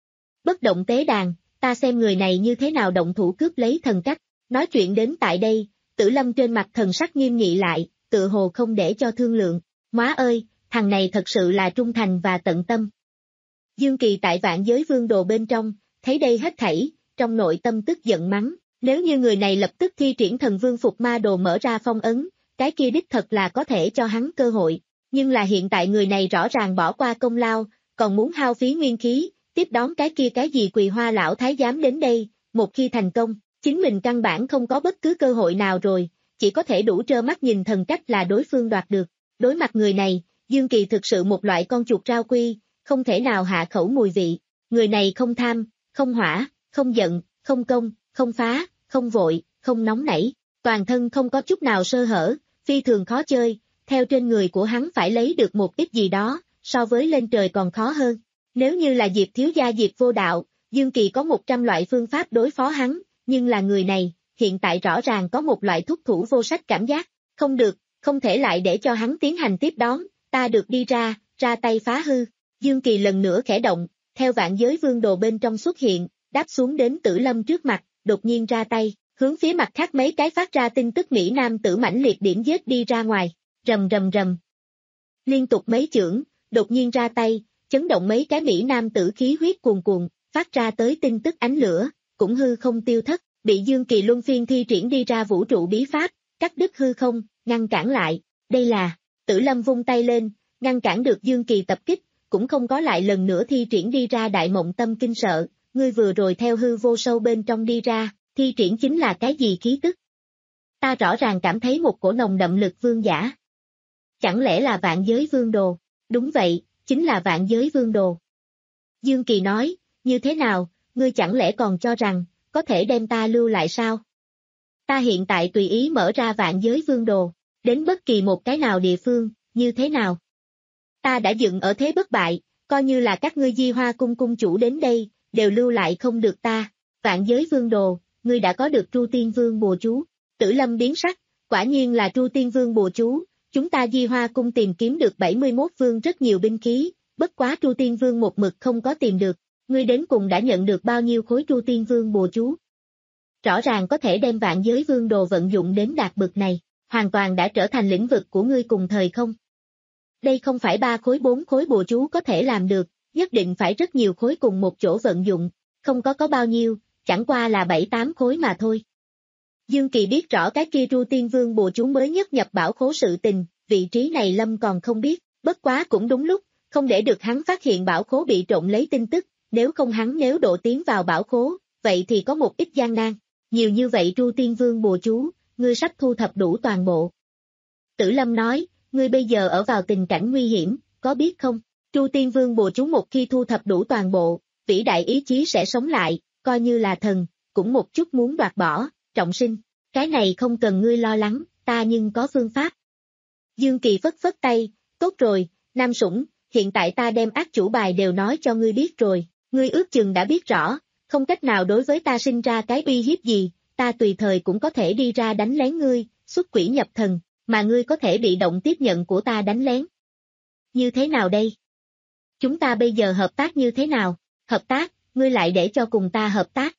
Bất động tế đàn, ta xem người này như thế nào động thủ cướp lấy thần cách. Nói chuyện đến tại đây, Tử Lâm trên mặt thần sắc nghiêm nghị lại, tự hồ không để cho thương lượng. Má ơi, thằng này thật sự là trung thành và tận tâm. Dương Kỳ tại Vạn Giới Vương Đồ bên trong, thấy đây hết thảy, trong nội tâm tức giận mắng, nếu như người này lập tức thi triển thần vương phục ma đồ mở ra phong ấn, cái kia đích thật là có thể cho hắn cơ hội, nhưng là hiện tại người này rõ ràng bỏ qua công lao, còn muốn hao phí nguyên khí, tiếp đón cái kia cái gì Quỳ Hoa lão thái giám đến đây, một khi thành công, chính mình căn bản không có bất cứ cơ hội nào rồi, chỉ có thể đủ trơ mắt nhìn thần cách là đối phương đoạt được. Đối mặt người này, Dương Kỳ thực sự một loại con chuột rao quy, không thể nào hạ khẩu mùi vị. Người này không tham, không hỏa, không giận, không công, không phá, không vội, không nóng nảy, toàn thân không có chút nào sơ hở, phi thường khó chơi, theo trên người của hắn phải lấy được một ít gì đó, so với lên trời còn khó hơn. Nếu như là Diệp thiếu gia Diệp vô đạo, Dương Kỳ có một trăm loại phương pháp đối phó hắn, nhưng là người này, hiện tại rõ ràng có một loại thúc thủ vô sách cảm giác, không được, không thể lại để cho hắn tiến hành tiếp đón, ta được đi ra, ra tay phá hư. Dương Kỳ lần nữa khẽ động, theo Vạn Giới Vương Đồ bên trong xuất hiện, đáp xuống đến Tử Lâm trước mặt, đột nhiên ra tay, hướng phía mặt khác mấy cái phát ra tin tức Mỹ Nam tử mãnh liệt điểm giết đi ra ngoài, rầm rầm rầm. Liên tục mấy chưởng, đột nhiên ra tay, chấn động mấy cái Mỹ Nam tử khí huyết cuồn cuộn, phát ra tới tin tức ánh lửa, cũng hư không tiêu thất, bị Dương Kỳ luân phiên thi triển đi ra vũ trụ bí pháp, cắt đứt hư không, ngăn cản lại, đây là, Tử Lâm vung tay lên, ngăn cản được Dương Kỳ tập kích, cũng không có lại lần nữa thi triển đi ra đại mộng tâm kinh sợ, ngươi vừa rồi theo hư vô sâu bên trong đi ra, thi triển chính là cái gì khí tức? Ta rõ ràng cảm thấy một cổ nồng đậm lực vương giả. Chẳng lẽ là Vạn Giới Vương Đồ? Đúng vậy, chính là Vạn Giới Vương Đồ. Dương Kỳ nói, như thế nào, ngươi chẳng lẽ còn cho rằng, có thể đem ta lưu lại sao? Ta hiện tại tùy ý mở ra vạn giới vương đồ, đến bất kỳ một cái nào địa phương, như thế nào? Ta đã dựng ở thế bất bại, coi như là các ngươi Di Hoa cung cung chủ đến đây, đều lưu lại không được ta. Vạn giới vương đồ, ngươi đã có được Tru Tiên Vương bùa chú. Tử Lâm biến sắc, quả nhiên là Tru Tiên Vương bùa chú, chúng ta Di Hoa cung tìm kiếm được bảy mươi mốt vương rất nhiều binh khí, bất quá Tru Tiên Vương một mực không có tìm được, ngươi đến cùng đã nhận được bao nhiêu khối Tru Tiên Vương bùa chú? Rõ ràng có thể đem vạn giới vương đồ vận dụng đến đạt bực này, hoàn toàn đã trở thành lĩnh vực của ngươi cùng thời không. Đây không phải ba khối bốn khối bùa chú có thể làm được, nhất định phải rất nhiều khối cùng một chỗ vận dụng, không có có bao nhiêu, chẳng qua là bảy tám khối mà thôi. Dương Kỳ biết rõ cái kia Tru Tiên Vương bùa chú mới nhất nhập bảo khố sự tình, vị trí này Lâm còn không biết, bất quá cũng đúng lúc, không để được hắn phát hiện bảo khố bị trộn lấy tin tức, nếu không hắn nếu độ tiến vào bảo khố, vậy thì có một ít gian nan. Nhiều như vậy Tru Tiên Vương bùa chú, ngươi sắp thu thập đủ toàn bộ. Tử Lâm nói, ngươi bây giờ ở vào tình cảnh nguy hiểm, có biết không? Tru Tiên Vương bùa chú một khi thu thập đủ toàn bộ, vĩ đại ý chí sẽ sống lại, coi như là thần, cũng một chút muốn đoạt bỏ, trọng sinh. Cái này không cần ngươi lo lắng, ta nhưng có phương pháp. Dương Kỳ phất phất tay, tốt rồi, Nam Sủng, hiện tại ta đem ác chủ bài đều nói cho ngươi biết rồi, ngươi ước chừng đã biết rõ, không cách nào đối với ta sinh ra cái uy hiếp gì, ta tùy thời cũng có thể đi ra đánh lén ngươi, xuất quỷ nhập thần, mà ngươi có thể bị động tiếp nhận của ta đánh lén. Như thế nào đây? Chúng ta bây giờ hợp tác như thế nào? Hợp tác, ngươi lại để cho cùng ta hợp tác.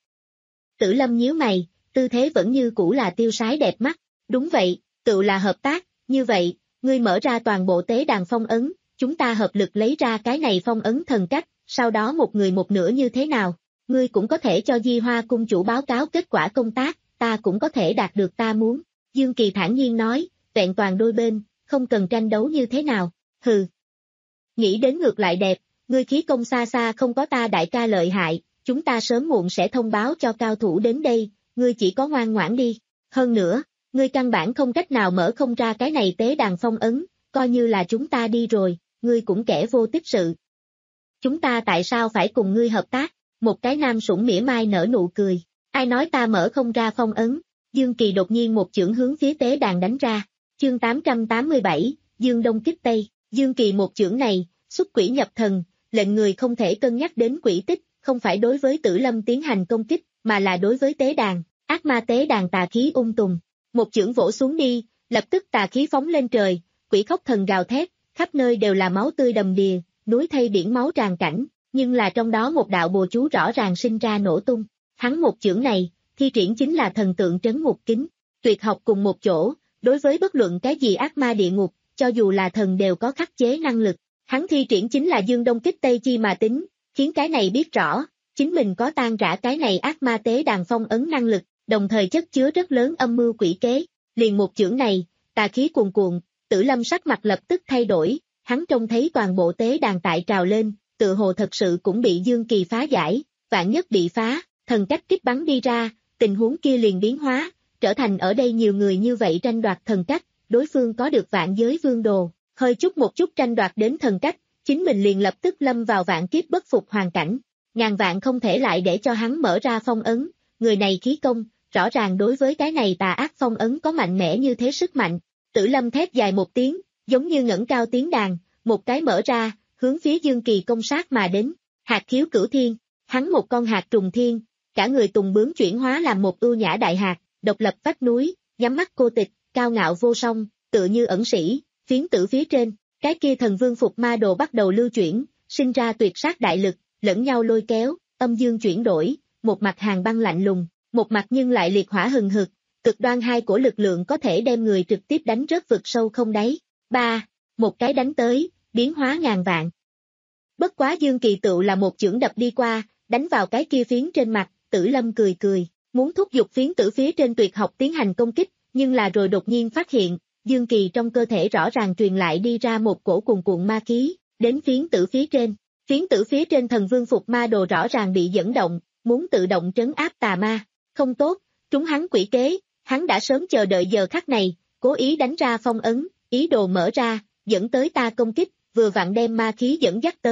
Tử Lâm nhíu mày, tư thế vẫn như cũ là tiêu sái đẹp mắt, đúng vậy, tự là hợp tác, như vậy, ngươi mở ra toàn bộ tế đàn phong ấn, chúng ta hợp lực lấy ra cái này phong ấn thần cách, sau đó một người một nửa như thế nào? Ngươi cũng có thể cho Di Hoa cung chủ báo cáo kết quả công tác, ta cũng có thể đạt được ta muốn. Dương Kỳ thản nhiên nói, vẹn toàn đôi bên, không cần tranh đấu như thế nào, hừ. Nghĩ đến ngược lại đẹp, ngươi khí công xa xa không có ta đại ca lợi hại, chúng ta sớm muộn sẽ thông báo cho cao thủ đến đây, ngươi chỉ có ngoan ngoãn đi. Hơn nữa, ngươi căn bản không cách nào mở không ra cái này tế đàn phong ấn, coi như là chúng ta đi rồi, ngươi cũng kẻ vô tích sự. Chúng ta tại sao phải cùng ngươi hợp tác? Một cái Nam Sủng mỉa mai nở nụ cười, ai nói ta mở không ra phong ấn? Dương Kỳ đột nhiên một chưởng hướng phía tế đàn đánh ra, chương tám trăm tám mươi bảy, Dương Đông kích Tây, Dương Kỳ một chưởng này, xuất quỷ nhập thần, lệnh người không thể cân nhắc đến quỷ tích, không phải đối với Tử Lâm tiến hành công kích, mà là đối với tế đàn, ác ma tế đàn tà khí ung tùng. Một chưởng vỗ xuống đi, lập tức tà khí phóng lên trời, quỷ khóc thần gào thét, khắp nơi đều là máu tươi đầm đìa, núi thây biển máu tràn cảnh, nhưng là trong đó một đạo bùa chú rõ ràng sinh ra nổ tung. Hắn một chưởng này, thi triển chính là thần tượng trấn ngục kính, tuyệt học cùng một chỗ, đối với bất luận cái gì ác ma địa ngục, cho dù là thần đều có khắc chế năng lực. Hắn thi triển chính là Dương Đông kích Tây chi mà tính, khiến cái này biết rõ, chính mình có tan rã cái này ác ma tế đàn phong ấn năng lực, đồng thời chất chứa rất lớn âm mưu quỷ kế. Liền một chưởng này, tà khí cuồn cuộn, Tử Lâm sắc mặt lập tức thay đổi, hắn trông thấy toàn bộ tế đàn tại trào lên, tự hồ thật sự cũng bị Dương Kỳ phá giải, vạn nhất bị phá, thần cách kích bắn đi ra, tình huống kia liền biến hóa, trở thành ở đây nhiều người như vậy tranh đoạt thần cách, đối phương có được vạn giới vương đồ, hơi chút một chút tranh đoạt đến thần cách, chính mình liền lập tức lâm vào vạn kiếp bất phục hoàn cảnh, ngàn vạn không thể lại để cho hắn mở ra phong ấn, người này khí công, rõ ràng đối với cái này tà ác phong ấn có mạnh mẽ như thế sức mạnh. Tử Lâm thét dài một tiếng, giống như ngẩng cao tiếng đàn, một cái mở ra, hướng phía Dương Kỳ công sát mà đến, hạt khiếu cửu thiên, hắn một con hạt trùng thiên, cả người tùng bướm chuyển hóa làm một ưu nhã đại hạt, độc lập vách núi, nhắm mắt cô tịch, cao ngạo vô song, tựa như ẩn sĩ, phiến tử phía trên, cái kia thần vương phục ma đồ bắt đầu lưu chuyển, sinh ra tuyệt sát đại lực, lẫn nhau lôi kéo, âm dương chuyển đổi, một mặt hàng băng lạnh lùng, một mặt nhưng lại liệt hỏa hừng hực, cực đoan hai của lực lượng có thể đem người trực tiếp đánh rớt vực sâu không đáy. Ba, một cái đánh tới, biến hóa ngàn vạn. Bất quá Dương Kỳ tựu là một chưởng đập đi qua, đánh vào cái kia phiến trên mặt, Tử Lâm cười cười, muốn thúc giục phiến tử phía trên tuyệt học tiến hành công kích, nhưng là rồi đột nhiên phát hiện, Dương Kỳ trong cơ thể rõ ràng truyền lại đi ra một cổ cuồn cuộn ma khí, đến phiến tử phía trên, phiến tử phía trên thần vương phục ma đồ rõ ràng bị dẫn động, muốn tự động trấn áp tà ma, không tốt, trúng hắn quỷ kế, hắn đã sớm chờ đợi giờ khắc này, cố ý đánh ra phong ấn, ý đồ mở ra, dẫn tới ta công kích, vừa vặn đem ma khí dẫn dắt tới,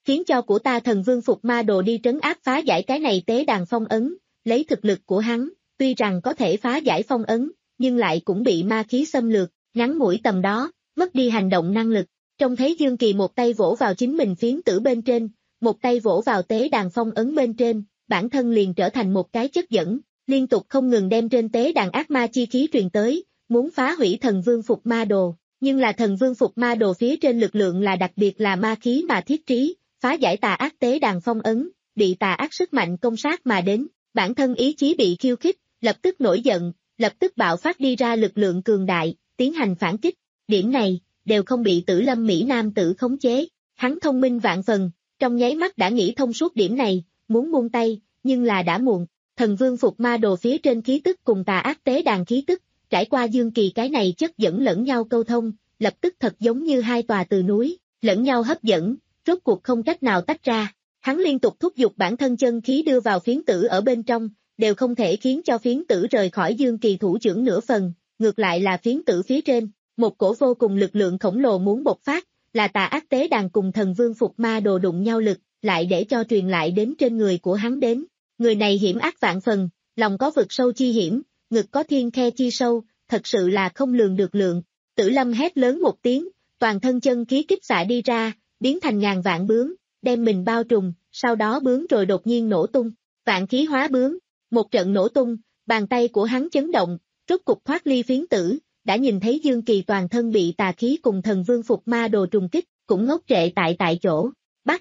khiến cho của ta Thần Vương Phục Ma Đồ đi trấn áp phá giải cái này tế đàn phong ấn, lấy thực lực của hắn, tuy rằng có thể phá giải phong ấn, nhưng lại cũng bị ma khí xâm lược, ngắn ngủi tầm đó, mất đi hành động năng lực. Trông thấy Dương Kỳ một tay vỗ vào chính mình phiến tử bên trên, một tay vỗ vào tế đàn phong ấn bên trên, bản thân liền trở thành một cái chất dẫn, liên tục không ngừng đem trên tế đàn ác ma chi khí truyền tới, muốn phá hủy Thần Vương Phục Ma Đồ. Nhưng là Thần Vương Phục Ma Đồ phía trên lực lượng là đặc biệt là ma khí mà thiết trí, phá giải tà ác tế đàn phong ấn, bị tà ác sức mạnh công sát mà đến, bản thân ý chí bị khiêu khích, lập tức nổi giận, lập tức bạo phát đi ra lực lượng cường đại, tiến hành phản kích. Điểm này, đều không bị Tử Lâm Mỹ Nam tử khống chế, hắn thông minh vạn phần, trong nháy mắt đã nghĩ thông suốt điểm này, muốn buông tay, nhưng là đã muộn. Thần Vương Phục Ma Đồ phía trên khí tức cùng tà ác tế đàn khí tức, trải qua Dương Kỳ cái này chất dẫn lẫn nhau câu thông, lập tức thật giống như hai tòa từ núi, lẫn nhau hấp dẫn, rốt cuộc không cách nào tách ra. Hắn liên tục thúc giục bản thân chân khí đưa vào phiến tử ở bên trong, đều không thể khiến cho phiến tử rời khỏi Dương Kỳ thủ trưởng nửa phần, ngược lại là phiến tử phía trên, một cổ vô cùng lực lượng khổng lồ muốn bộc phát, là tà ác tế đàn cùng Thần Vương Phục Ma Đồ đụng nhau lực, lại để cho truyền lại đến trên người của hắn đến. Người này hiểm ác vạn phần, lòng có vực sâu chi hiểm, ngực có thiên khe chi sâu, thật sự là không lường được lượng. Tử Lâm hét lớn một tiếng, toàn thân chân khí kích xạ đi ra, biến thành ngàn vạn bướm, đem mình bao trùm, sau đó bướm rồi đột nhiên nổ tung, vạn khí hóa bướm, một trận nổ tung, bàn tay của hắn chấn động, rốt cục thoát ly phiến tử, đã nhìn thấy Dương Kỳ toàn thân bị tà khí cùng Thần Vương Phục Ma Đồ trùng kích, cũng ngốc trệ tại tại chỗ, bắt.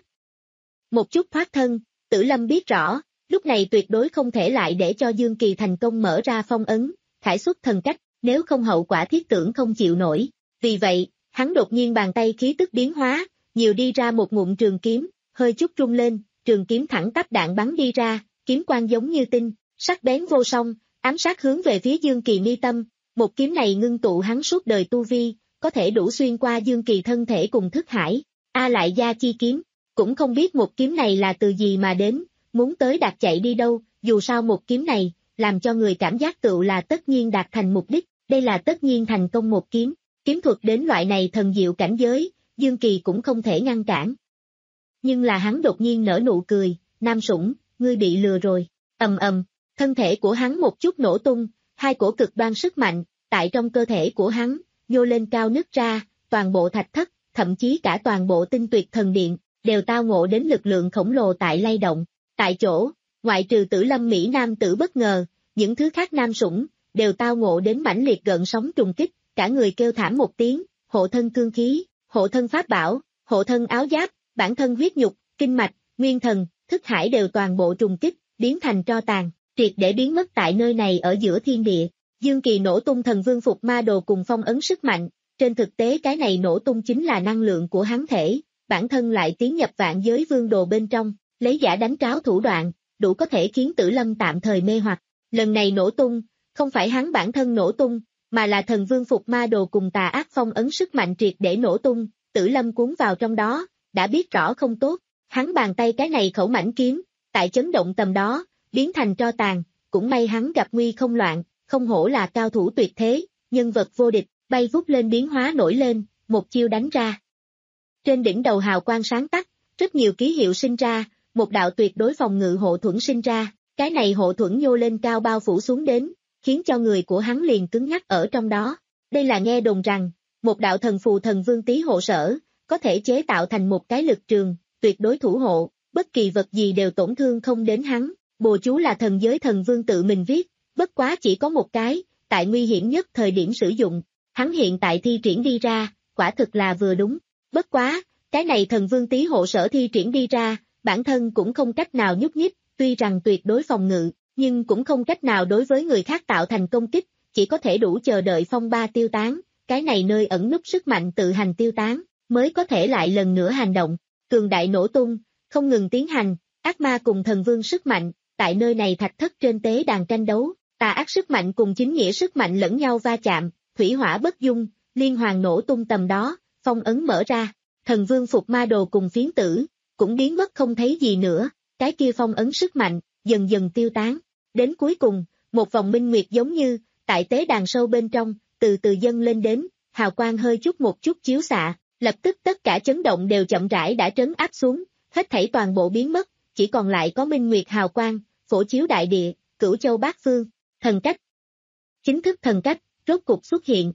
Một chút thoát thân, Tử Lâm biết rõ, lúc này tuyệt đối không thể lại để cho Dương Kỳ thành công mở ra phong ấn, khải xuất thần cách, nếu không hậu quả thiết tưởng không chịu nổi. Vì vậy, hắn đột nhiên bàn tay khí tức biến hóa, nhiều đi ra một ngụm trường kiếm, hơi chút rung lên, trường kiếm thẳng tắp đạn bắn đi ra, kiếm quang giống như tinh, sắc bén vô song, ám sát hướng về phía Dương Kỳ mi tâm. Một kiếm này ngưng tụ hắn suốt đời tu vi, có thể đủ xuyên qua Dương Kỳ thân thể cùng thức hải. A lại gia chi kiếm, cũng không biết một kiếm này là từ gì mà đến, muốn tới đạt chạy đi đâu, dù sao một kiếm này, làm cho người cảm giác tựu là tất nhiên đạt thành mục đích, đây là tất nhiên thành công một kiếm. Kiếm thuật đến loại này thần diệu cảnh giới, Dương Kỳ cũng không thể ngăn cản. Nhưng là hắn đột nhiên nở nụ cười, Nam Sủng, ngươi bị lừa rồi, ầm ầm, thân thể của hắn một chút nổ tung, hai cổ cực đoan sức mạnh, tại trong cơ thể của hắn, nhô lên cao nứt ra, toàn bộ thạch thất, thậm chí cả toàn bộ tinh tuyệt thần điện, đều tao ngộ đến lực lượng khổng lồ tại lay động. Tại chỗ, ngoại trừ Tử Lâm Mỹ Nam tử bất ngờ, những thứ khác Nam Sủng, đều tao ngộ đến mãnh liệt gợn sóng trùng kích, cả người kêu thảm một tiếng, hộ thân cương khí, hộ thân pháp bảo, hộ thân áo giáp, bản thân huyết nhục, kinh mạch, nguyên thần, thức hải đều toàn bộ trùng kích, biến thành tro tàn, triệt để biến mất tại nơi này ở giữa thiên địa. Dương Kỳ nổ tung Thần Vương Phục Ma Đồ cùng phong ấn sức mạnh, trên thực tế cái này nổ tung chính là năng lượng của hắn thể, bản thân lại tiến nhập vạn giới vương đồ bên trong, lấy giả đánh tráo thủ đoạn, đủ có thể khiến Tử Lâm tạm thời mê hoặc. Lần này nổ tung, không phải hắn bản thân nổ tung, mà là Thần Vương Phục Ma Đồ cùng tà ác phong ấn sức mạnh triệt để nổ tung, Tử Lâm cuốn vào trong đó, đã biết rõ không tốt, hắn bàn tay cái này khẩu mảnh kiếm, tại chấn động tầm đó, biến thành tro tàn, cũng may hắn gặp nguy không loạn, không hổ là cao thủ tuyệt thế, nhân vật vô địch, bay vút lên biến hóa nổi lên, một chiêu đánh ra. Trên đỉnh đầu hào quang sáng tắt, rất nhiều ký hiệu sinh ra, một đạo tuyệt đối phòng ngự hộ thuẫn sinh ra, cái này hộ thuẫn nhô lên cao bao phủ xuống đến, khiến cho người của hắn liền cứng nhắc ở trong đó. Đây là nghe đồn rằng, một đạo thần phù thần vương tí hộ sở, có thể chế tạo thành một cái lực trường, tuyệt đối thủ hộ, bất kỳ vật gì đều tổn thương không đến hắn. Bùa chú là thần giới thần vương tự mình viết, bất quá chỉ có một cái, tại nguy hiểm nhất thời điểm sử dụng, hắn hiện tại thi triển đi ra, quả thực là vừa đúng. Bất quá, cái này thần vương tí hộ sở thi triển đi ra, bản thân cũng không cách nào nhúc nhích, tuy rằng tuyệt đối phòng ngự, nhưng cũng không cách nào đối với người khác tạo thành công kích, chỉ có thể đủ chờ đợi phong ba tiêu tán, cái này nơi ẩn núp sức mạnh tự hành tiêu tán, mới có thể lại lần nữa hành động. Cường đại nổ tung, không ngừng tiến hành, ác ma cùng thần vương sức mạnh, tại nơi này thạch thất trên tế đàn tranh đấu, tà ác sức mạnh cùng chính nghĩa sức mạnh lẫn nhau va chạm, thủy hỏa bất dung, liên hoàn nổ tung tầm đó, phong ấn mở ra, Thần Vương Phục Ma Đồ cùng phiến tử, cũng biến mất không thấy gì nữa, cái kia phong ấn sức mạnh, dần dần tiêu tán. Đến cuối cùng, một vòng minh nguyệt giống như, tại tế đàn sâu bên trong, từ từ dâng lên đến, hào quang hơi chút một chút chiếu xạ, lập tức tất cả chấn động đều chậm rãi đã trấn áp xuống, hết thảy toàn bộ biến mất, chỉ còn lại có minh nguyệt hào quang, phổ chiếu đại địa, cửu châu bát phương, thần cách. Chính thức thần cách, rốt cục xuất hiện.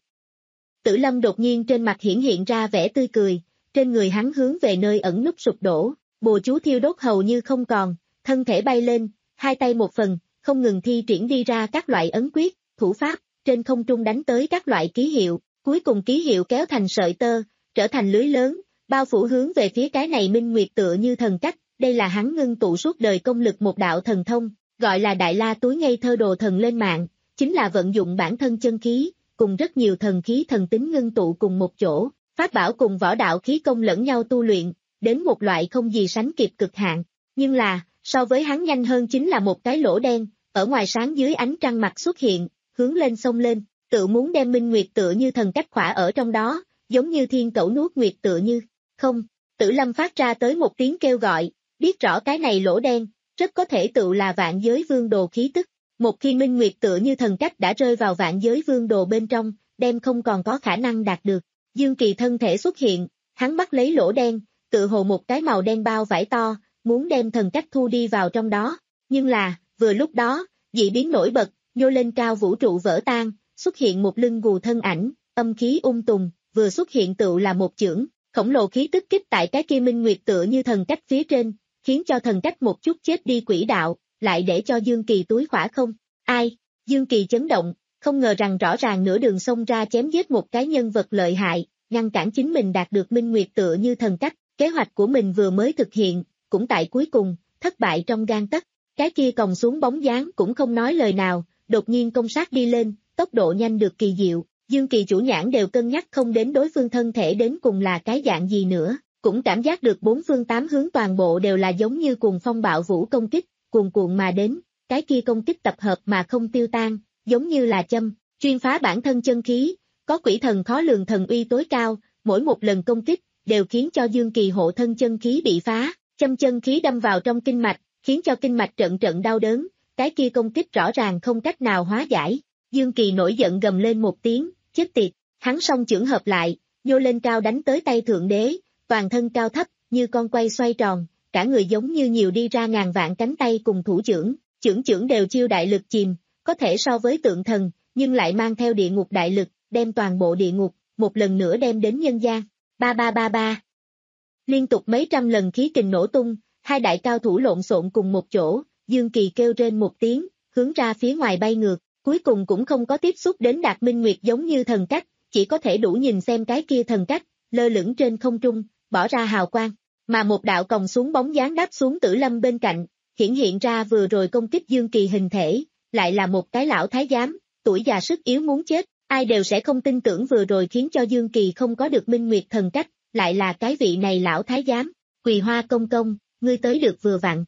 Tử Lâm đột nhiên trên mặt hiển hiện ra vẻ tươi cười, trên người hắn hướng về nơi ẩn núp sụp đổ, bùa chú thiêu đốt hầu như không còn, thân thể bay lên, hai tay một phần, không ngừng thi triển đi ra các loại ấn quyết, thủ pháp, trên không trung đánh tới các loại ký hiệu, cuối cùng ký hiệu kéo thành sợi tơ, trở thành lưới lớn, bao phủ hướng về phía cái này minh nguyệt tựa như thần cách, đây là hắn ngưng tụ suốt đời công lực một đạo thần thông, gọi là Đại La túi ngây thơ đồ thần lên mạng, chính là vận dụng bản thân chân khí, cùng rất nhiều thần khí thần tính ngưng tụ cùng một chỗ, pháp bảo cùng võ đạo khí công lẫn nhau tu luyện, đến một loại không gì sánh kịp cực hạn, nhưng là, so với hắn nhanh hơn chính là một cái lỗ đen, ở ngoài sáng dưới ánh trăng mặt xuất hiện, hướng lên sông lên, tự muốn đem minh nguyệt tựa như thần cách khỏa ở trong đó, giống như thiên cẩu nuốt nguyệt tựa như, không, Tử Lâm phát ra tới một tiếng kêu gọi, biết rõ cái này lỗ đen, rất có thể tự là vạn giới vương đồ khí tức, một khi minh nguyệt tựa như thần cách đã rơi vào vạn giới vương đồ bên trong, đem không còn có khả năng đạt được, Dương Kỳ thân thể xuất hiện, hắn bắt lấy lỗ đen, tự hồ một cái màu đen bao vải to, muốn đem thần cách thu đi vào trong đó, nhưng là, vừa lúc đó, dị biến nổi bật, nhô lên cao vũ trụ vỡ tan, xuất hiện một lưng gù thân ảnh, âm khí ung tùng, vừa xuất hiện tựu là một chưởng, khổng lồ khí tức kích tại cái kia minh nguyệt tựa như thần cách phía trên, khiến cho thần cách một chút chết đi quỹ đạo, lại để cho Dương Kỳ túi khỏa không, ai, Dương Kỳ chấn động, không ngờ rằng rõ ràng nửa đường xông ra chém giết một cái nhân vật lợi hại, ngăn cản chính mình đạt được minh nguyệt tựa như thần cách, kế hoạch của mình vừa mới thực hiện, cũng tại cuối cùng, thất bại trong gang tấc, cái kia còng xuống bóng dáng cũng không nói lời nào, đột nhiên công sát đi lên, tốc độ nhanh được kỳ diệu, Dương Kỳ chủ nhãn đều cân nhắc không đến đối phương thân thể đến cùng là cái dạng gì nữa, cũng cảm giác được bốn phương tám hướng toàn bộ đều là giống như cuồng phong bạo vũ công kích, cuồn cuộn mà đến, cái kia công kích tập hợp mà không tiêu tan, giống như là châm, chuyên phá bản thân chân khí, có quỷ thần khó lường thần uy tối cao, mỗi một lần công kích, đều khiến cho Dương Kỳ hộ thân chân khí bị phá, châm chân khí đâm vào trong kinh mạch, khiến cho kinh mạch trận trận đau đớn, cái kia công kích rõ ràng không cách nào hóa giải. Dương Kỳ nổi giận gầm lên một tiếng, chết tiệt, hắn song chưởng hợp lại, nhô lên cao đánh tới tay thượng đế, toàn thân cao thấp, như con quay xoay tròn, cả người giống như nhiều đi ra ngàn vạn cánh tay cùng thủ chưởng, chưởng chưởng đều chiêu đại lực chìm, có thể so với tượng thần, nhưng lại mang theo địa ngục đại lực, đem toàn bộ địa ngục, một lần nữa đem đến nhân gian, ba ba ba ba. Liên tục mấy trăm lần khí kình nổ tung, hai đại cao thủ lộn xộn cùng một chỗ, Dương Kỳ kêu rên một tiếng, hướng ra phía ngoài bay ngược, cuối cùng cũng không có tiếp xúc đến Đạt Minh Nguyệt giống như thần cách, chỉ có thể đủ nhìn xem cái kia thần cách, lơ lửng trên không trung, bỏ ra hào quang, mà một đạo còng xuống bóng dáng đáp xuống Tử Lâm bên cạnh, hiển hiện ra vừa rồi công kích Dương Kỳ hình thể, lại là một cái lão thái giám, tuổi già sức yếu muốn chết, ai đều sẽ không tin tưởng vừa rồi khiến cho Dương Kỳ không có được Minh Nguyệt thần cách, lại là cái vị này lão thái giám, Quỳ Hoa công công, ngươi tới được vừa vặn.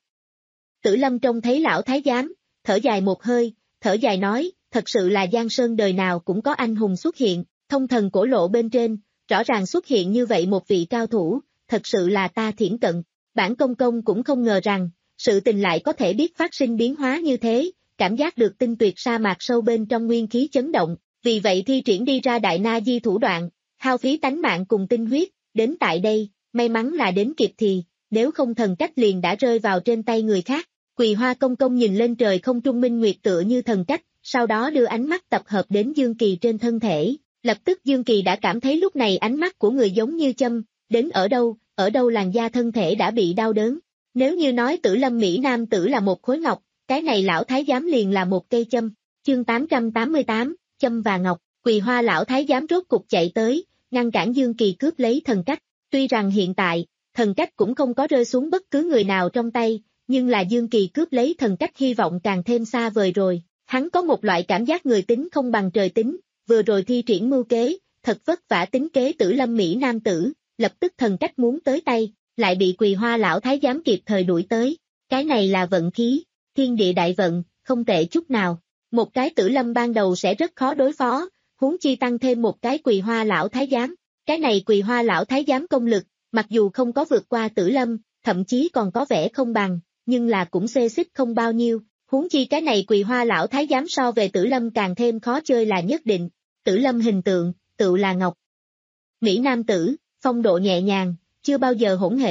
Tử Lâm trông thấy lão thái giám, thở dài một hơi, thở dài nói, thật sự là Giang Sơn đời nào cũng có anh hùng xuất hiện, thông thần cổ lộ bên trên, rõ ràng xuất hiện như vậy một vị cao thủ, thật sự là ta thiển cận, bản công công cũng không ngờ rằng, sự tình lại có thể biết phát sinh biến hóa như thế, cảm giác được tinh tuyệt sa mạc sâu bên trong nguyên khí chấn động, vì vậy thi triển đi ra đại na di thủ đoạn, hao phí tánh mạng cùng tinh huyết, đến tại đây, may mắn là đến kịp thì, nếu không thần cách liền đã rơi vào trên tay người khác. Quỳ Hoa công công nhìn lên trời không trung minh nguyệt tựa như thần cách, sau đó đưa ánh mắt tập hợp đến Dương Kỳ trên thân thể, lập tức Dương Kỳ đã cảm thấy lúc này ánh mắt của người giống như châm, đến ở đâu, ở đâu làn da thân thể đã bị đau đớn. Nếu như nói Tử Lâm Mỹ Nam tử là một khối ngọc, cái này lão thái giám liền là một cây châm. Chương tám trăm tám mươi tám, châm và ngọc, Quỳ Hoa lão thái giám rốt cục chạy tới, ngăn cản Dương Kỳ cướp lấy thần cách, tuy rằng hiện tại, thần cách cũng không có rơi xuống bất cứ người nào trong tay, nhưng là Dương Kỳ cướp lấy thần cách hy vọng càng thêm xa vời rồi, hắn có một loại cảm giác người tính không bằng trời tính, vừa rồi thi triển mưu kế, thật vất vả tính kế Tử Lâm Mỹ Nam tử, lập tức thần cách muốn tới tay, lại bị Quỳ Hoa lão thái giám kịp thời đuổi tới, cái này là vận khí, thiên địa đại vận, không tệ chút nào, một cái Tử Lâm ban đầu sẽ rất khó đối phó, huống chi tăng thêm một cái Quỳ Hoa lão thái giám, cái này Quỳ Hoa lão thái giám công lực, mặc dù không có vượt qua Tử Lâm, thậm chí còn có vẻ không bằng, nhưng là cũng xê xích không bao nhiêu, huống chi cái này Quỳ Hoa lão thái giám so về Tử Lâm càng thêm khó chơi là nhất định, Tử Lâm hình tượng, tự là ngọc. Mỹ Nam tử, phong độ nhẹ nhàng, chưa bao giờ hỗn hển,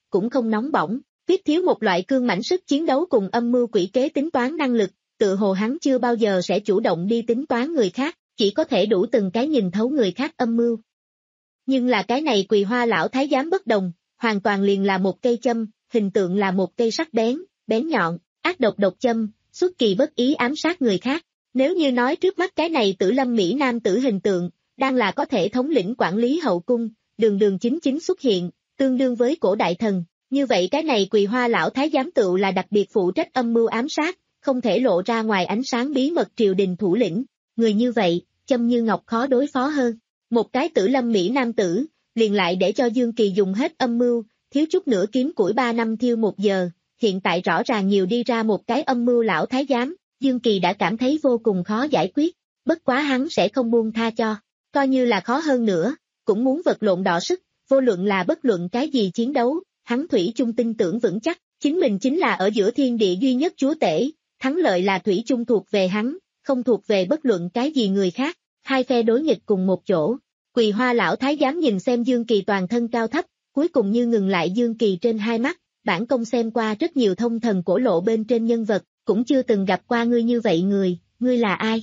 cũng không nóng bỏng, viết thiếu một loại cương mãnh sức chiến đấu cùng âm mưu quỷ kế tính toán năng lực, tự hồ hắn chưa bao giờ sẽ chủ động đi tính toán người khác, chỉ có thể đủ từng cái nhìn thấu người khác âm mưu. Nhưng là cái này Quỳ Hoa lão thái giám bất đồng, hoàn toàn liền là một cây châm, hình tượng là một cây sắc bén, bén nhọn, ác độc độc châm, xuất kỳ bất ý ám sát người khác. Nếu như nói trước mắt cái này Tử Lâm Mỹ nam tử hình tượng, đang là có thể thống lĩnh quản lý hậu cung, đường đường chính chính xuất hiện, tương đương với cổ đại thần, như vậy cái này Quỳ Hoa lão thái giám tựu là đặc biệt phụ trách âm mưu ám sát, không thể lộ ra ngoài ánh sáng bí mật triều đình thủ lĩnh, người như vậy, châm như ngọc khó đối phó hơn. Một cái Tử Lâm Mỹ nam tử, liền lại để cho Dương Kỳ dùng hết âm mưu, thiếu chút nữa kiếm củi ba năm thiêu một giờ, hiện tại rõ ràng nhiều đi ra một cái âm mưu lão thái giám, Dương Kỳ đã cảm thấy vô cùng khó giải quyết, bất quá hắn sẽ không buông tha cho, coi như là khó hơn nữa, cũng muốn vật lộn đọ sức, vô luận là bất luận cái gì chiến đấu, hắn thủy chung tin tưởng vững chắc, chính mình chính là ở giữa thiên địa duy nhất chúa tể, thắng lợi là thủy chung thuộc về hắn, không thuộc về bất luận cái gì người khác, hai phe đối nghịch cùng một chỗ. Quỳ Hoa lão thái giám nhìn xem Dương Kỳ toàn thân cao thấp, cuối cùng như ngừng lại Dương Kỳ trên hai mắt, bản công xem qua rất nhiều thông thần cổ lộ bên trên nhân vật, cũng chưa từng gặp qua ngươi như vậy người, ngươi là ai?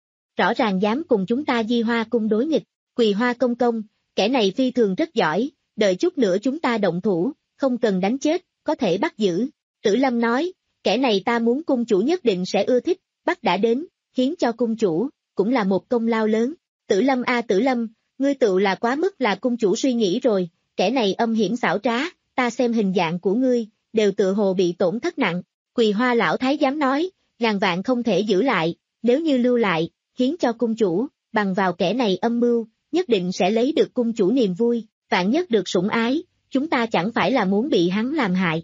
Rõ ràng dám cùng chúng ta Di Hoa cung đối nghịch, Quỳ Hoa công công, kẻ này phi thường rất giỏi, đợi chút nữa chúng ta động thủ, không cần đánh chết, có thể bắt giữ. Tử Lâm nói, kẻ này ta muốn cung chủ nhất định sẽ ưa thích, bắt đã đến, hiến cho cung chủ, cũng là một công lao lớn. Tử Lâm a Tử Lâm, ngươi tự là quá mức là cung chủ suy nghĩ rồi, kẻ này âm hiểm xảo trá, ta xem hình dạng của ngươi, đều tự hồ bị tổn thất nặng. Quỳ Hoa lão thái giám nói, ngàn vạn không thể giữ lại, nếu như lưu lại, hiến cho cung chủ, bằng vào kẻ này âm mưu, nhất định sẽ lấy được cung chủ niềm vui, vạn nhất được sủng ái, chúng ta chẳng phải là muốn bị hắn làm hại.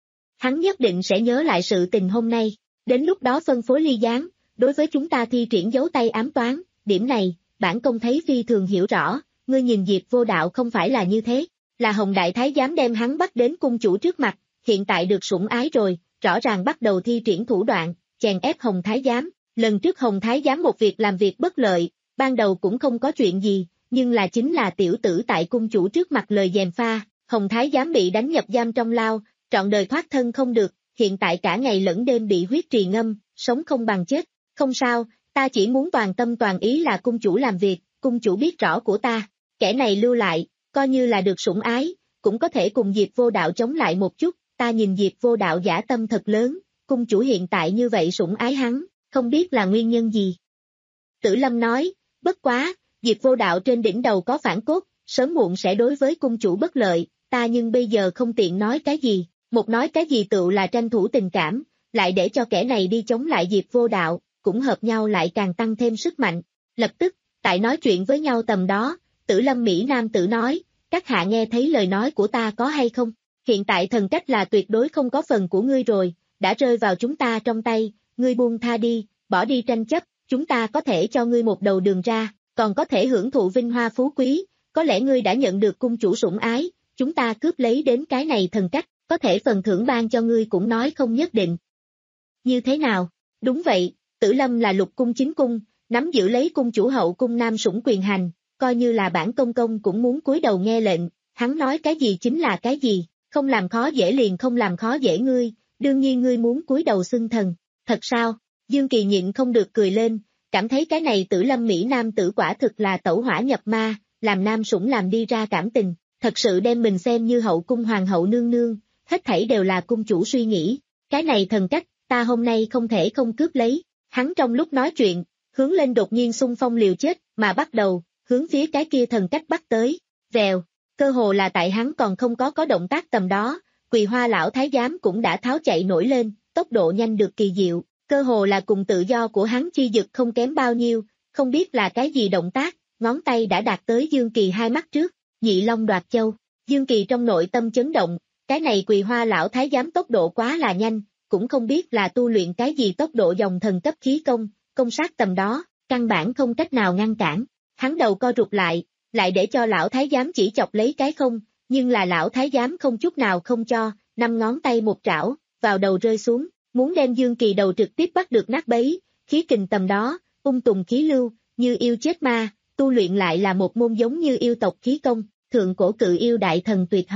Hắn nhất định sẽ nhớ lại sự tình hôm nay, đến lúc đó phân phối ly gián, đối với chúng ta thi triển dấu tay ám toán, điểm này, bản công thấy phi thường hiểu rõ, ngươi nhìn Diệp Vô Đạo không phải là như thế, là Hồng Đại Thái giám đem hắn bắt đến cung chủ trước mặt, hiện tại được sủng ái rồi, rõ ràng bắt đầu thi triển thủ đoạn, chèn ép Hồng Thái giám, lần trước Hồng Thái giám một việc làm việc bất lợi, ban đầu cũng không có chuyện gì, nhưng là chính là tiểu tử tại cung chủ trước mặt lời gièm pha, Hồng Thái giám bị đánh nhập giam trong lao, trọn đời thoát thân không được, hiện tại cả ngày lẫn đêm bị huyết trì ngâm, sống không bằng chết, không sao, ta chỉ muốn toàn tâm toàn ý là cung chủ làm việc, cung chủ biết rõ của ta, kẻ này lưu lại, coi như là được sủng ái, cũng có thể cùng Diệp Vô Đạo chống lại một chút, ta nhìn Diệp Vô Đạo dã tâm thật lớn, cung chủ hiện tại như vậy sủng ái hắn, không biết là nguyên nhân gì. Tử Lâm nói, bất quá, Diệp Vô Đạo trên đỉnh đầu có phản cốt, sớm muộn sẽ đối với cung chủ bất lợi, ta nhưng bây giờ không tiện nói cái gì, một nói cái gì tựu là tranh thủ tình cảm, lại để cho kẻ này đi chống lại Diệp Vô Đạo, cũng hợp nhau lại càng tăng thêm sức mạnh. Lập tức, tại nói chuyện với nhau tầm đó, Tử Lâm Mỹ Nam tử nói, các hạ nghe thấy lời nói của ta có hay không? Hiện tại thần cách là tuyệt đối không có phần của ngươi rồi, đã rơi vào chúng ta trong tay, ngươi buông tha đi, bỏ đi tranh chấp, chúng ta có thể cho ngươi một đầu đường ra, còn có thể hưởng thụ vinh hoa phú quý, có lẽ ngươi đã nhận được cung chủ sủng ái, chúng ta cướp lấy đến cái này thần cách, có thể phần thưởng ban cho ngươi cũng nói không nhất định. Như thế nào? Đúng vậy, Tử Lâm là lục cung chính cung, nắm giữ lấy cung chủ hậu cung nam sủng quyền hành, coi như là bản công công cũng muốn cúi đầu nghe lệnh, hắn nói cái gì chính là cái gì, không làm khó dễ liền không làm khó dễ ngươi, đương nhiên ngươi muốn cúi đầu xưng thần, thật sao? Dương Kỳ nhịn không được cười lên, cảm thấy cái này Tử Lâm Mỹ nam tử quả thực là tẩu hỏa nhập ma, làm nam sủng làm đi ra cảm tình, thật sự đem mình xem như hậu cung hoàng hậu nương nương, hết thảy đều là cung chủ suy nghĩ, cái này thần cách, ta hôm nay không thể không cướp lấy, hắn trong lúc nói chuyện, hướng lên đột nhiên xung phong liều chết, mà bắt đầu, hướng phía cái kia thần cách bắt tới, vèo, cơ hồ là tại hắn còn không có có động tác tầm đó, Quỳ Hoa lão thái giám cũng đã tháo chạy nổi lên, tốc độ nhanh được kỳ diệu, cơ hồ là cùng tự do của hắn chi dực không kém bao nhiêu, không biết là cái gì động tác, ngón tay đã đạt tới Dương Kỳ hai mắt trước, Nhị Long đoạt châu, Dương Kỳ trong nội tâm chấn động, cái này Quỳ Hoa lão thái giám tốc độ quá là nhanh, cũng không biết là tu luyện cái gì tốc độ dòng thần cấp khí công, công sát tầm đó, căn bản không cách nào ngăn cản, hắn đầu co rụt lại, lại để cho lão thái giám chỉ chọc lấy cái không, nhưng là lão thái giám không chút nào không cho, năm ngón tay một trảo, vào đầu rơi xuống, muốn đem Dương Kỳ đầu trực tiếp bắt được nát bấy, khí kình tầm đó, ung tùng khí lưu, như yêu chết ma, tu luyện lại là một môn giống như yêu tộc khí công, thượng cổ cự yêu đại thần tuyệt học,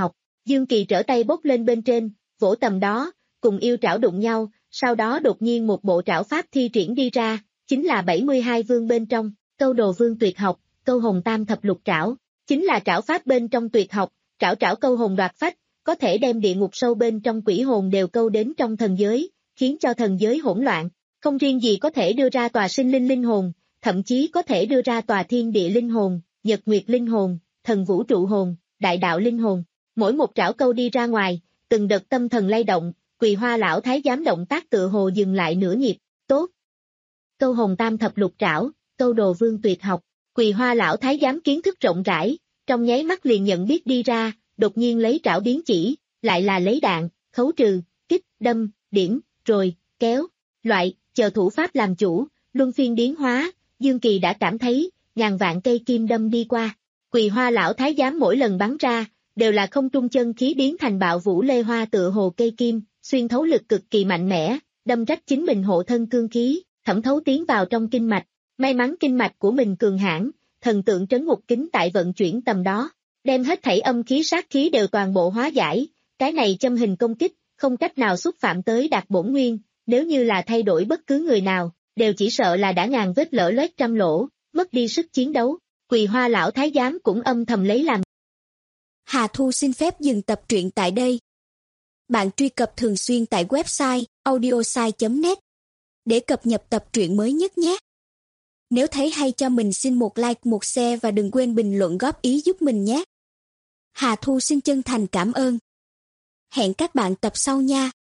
Dương Kỳ trở tay bốc lên bên trên, vỗ tầm đó, cùng yêu trảo đụng nhau, sau đó đột nhiên một bộ trảo pháp thi triển đi ra, chính là bảy mươi hai vương bên trong, câu đồ vương tuyệt học, câu hồn tam thập lục trảo, chính là trảo pháp bên trong tuyệt học, trảo trảo câu hồn đoạt phách, có thể đem địa ngục sâu bên trong quỷ hồn đều câu đến trong thần giới, khiến cho thần giới hỗn loạn, không riêng gì có thể đưa ra tòa sinh linh linh hồn, thậm chí có thể đưa ra tòa thiên địa linh hồn, nhật nguyệt linh hồn, thần vũ trụ hồn, đại đạo linh hồn, mỗi một trảo câu đi ra ngoài, từng đợt tâm thần lay động, Quỳ Hoa lão thái giám động tác tựa hồ dừng lại nửa nhịp, tốt. Câu hồn tam thập lục trảo, câu đồ vương tuyệt học, Quỳ Hoa lão thái giám kiến thức rộng rãi, trong nháy mắt liền nhận biết đi ra, đột nhiên lấy trảo biến chỉ, lại là lấy đạn, khấu trừ, kích, đâm, điểm, rồi, kéo, loại, chờ thủ pháp làm chủ, luân phiên biến hóa, Dương Kỳ đã cảm thấy, ngàn vạn cây kim đâm đi qua. Quỳ Hoa lão thái giám mỗi lần bắn ra, đều là không trung chân khí biến thành bạo vũ lê hoa tựa hồ cây kim, xuyên thấu lực cực kỳ mạnh mẽ, đâm rách chính mình hộ thân cương khí, thẩm thấu tiến vào trong kinh mạch. May mắn kinh mạch của mình cường hãn, thần tượng trấn ngục kính tại vận chuyển tầm đó, đem hết thảy âm khí sát khí đều toàn bộ hóa giải, cái này châm hình công kích, không cách nào xúc phạm tới đạt bổn nguyên, nếu như là thay đổi bất cứ người nào, đều chỉ sợ là đã ngàn vết lở loét trăm lỗ, mất đi sức chiến đấu. Quỳ Hoa lão thái giám cũng âm thầm lấy làm. Hà Thu xin phép dừng tập truyện tại đây. Bạn truy cập thường xuyên tại website audiosai chấm net để cập nhật tập truyện mới nhất nhé. Nếu thấy hay cho mình xin một like, một share và đừng quên bình luận góp ý giúp mình nhé. Hà Thu xin chân thành cảm ơn. Hẹn các bạn tập sau nha.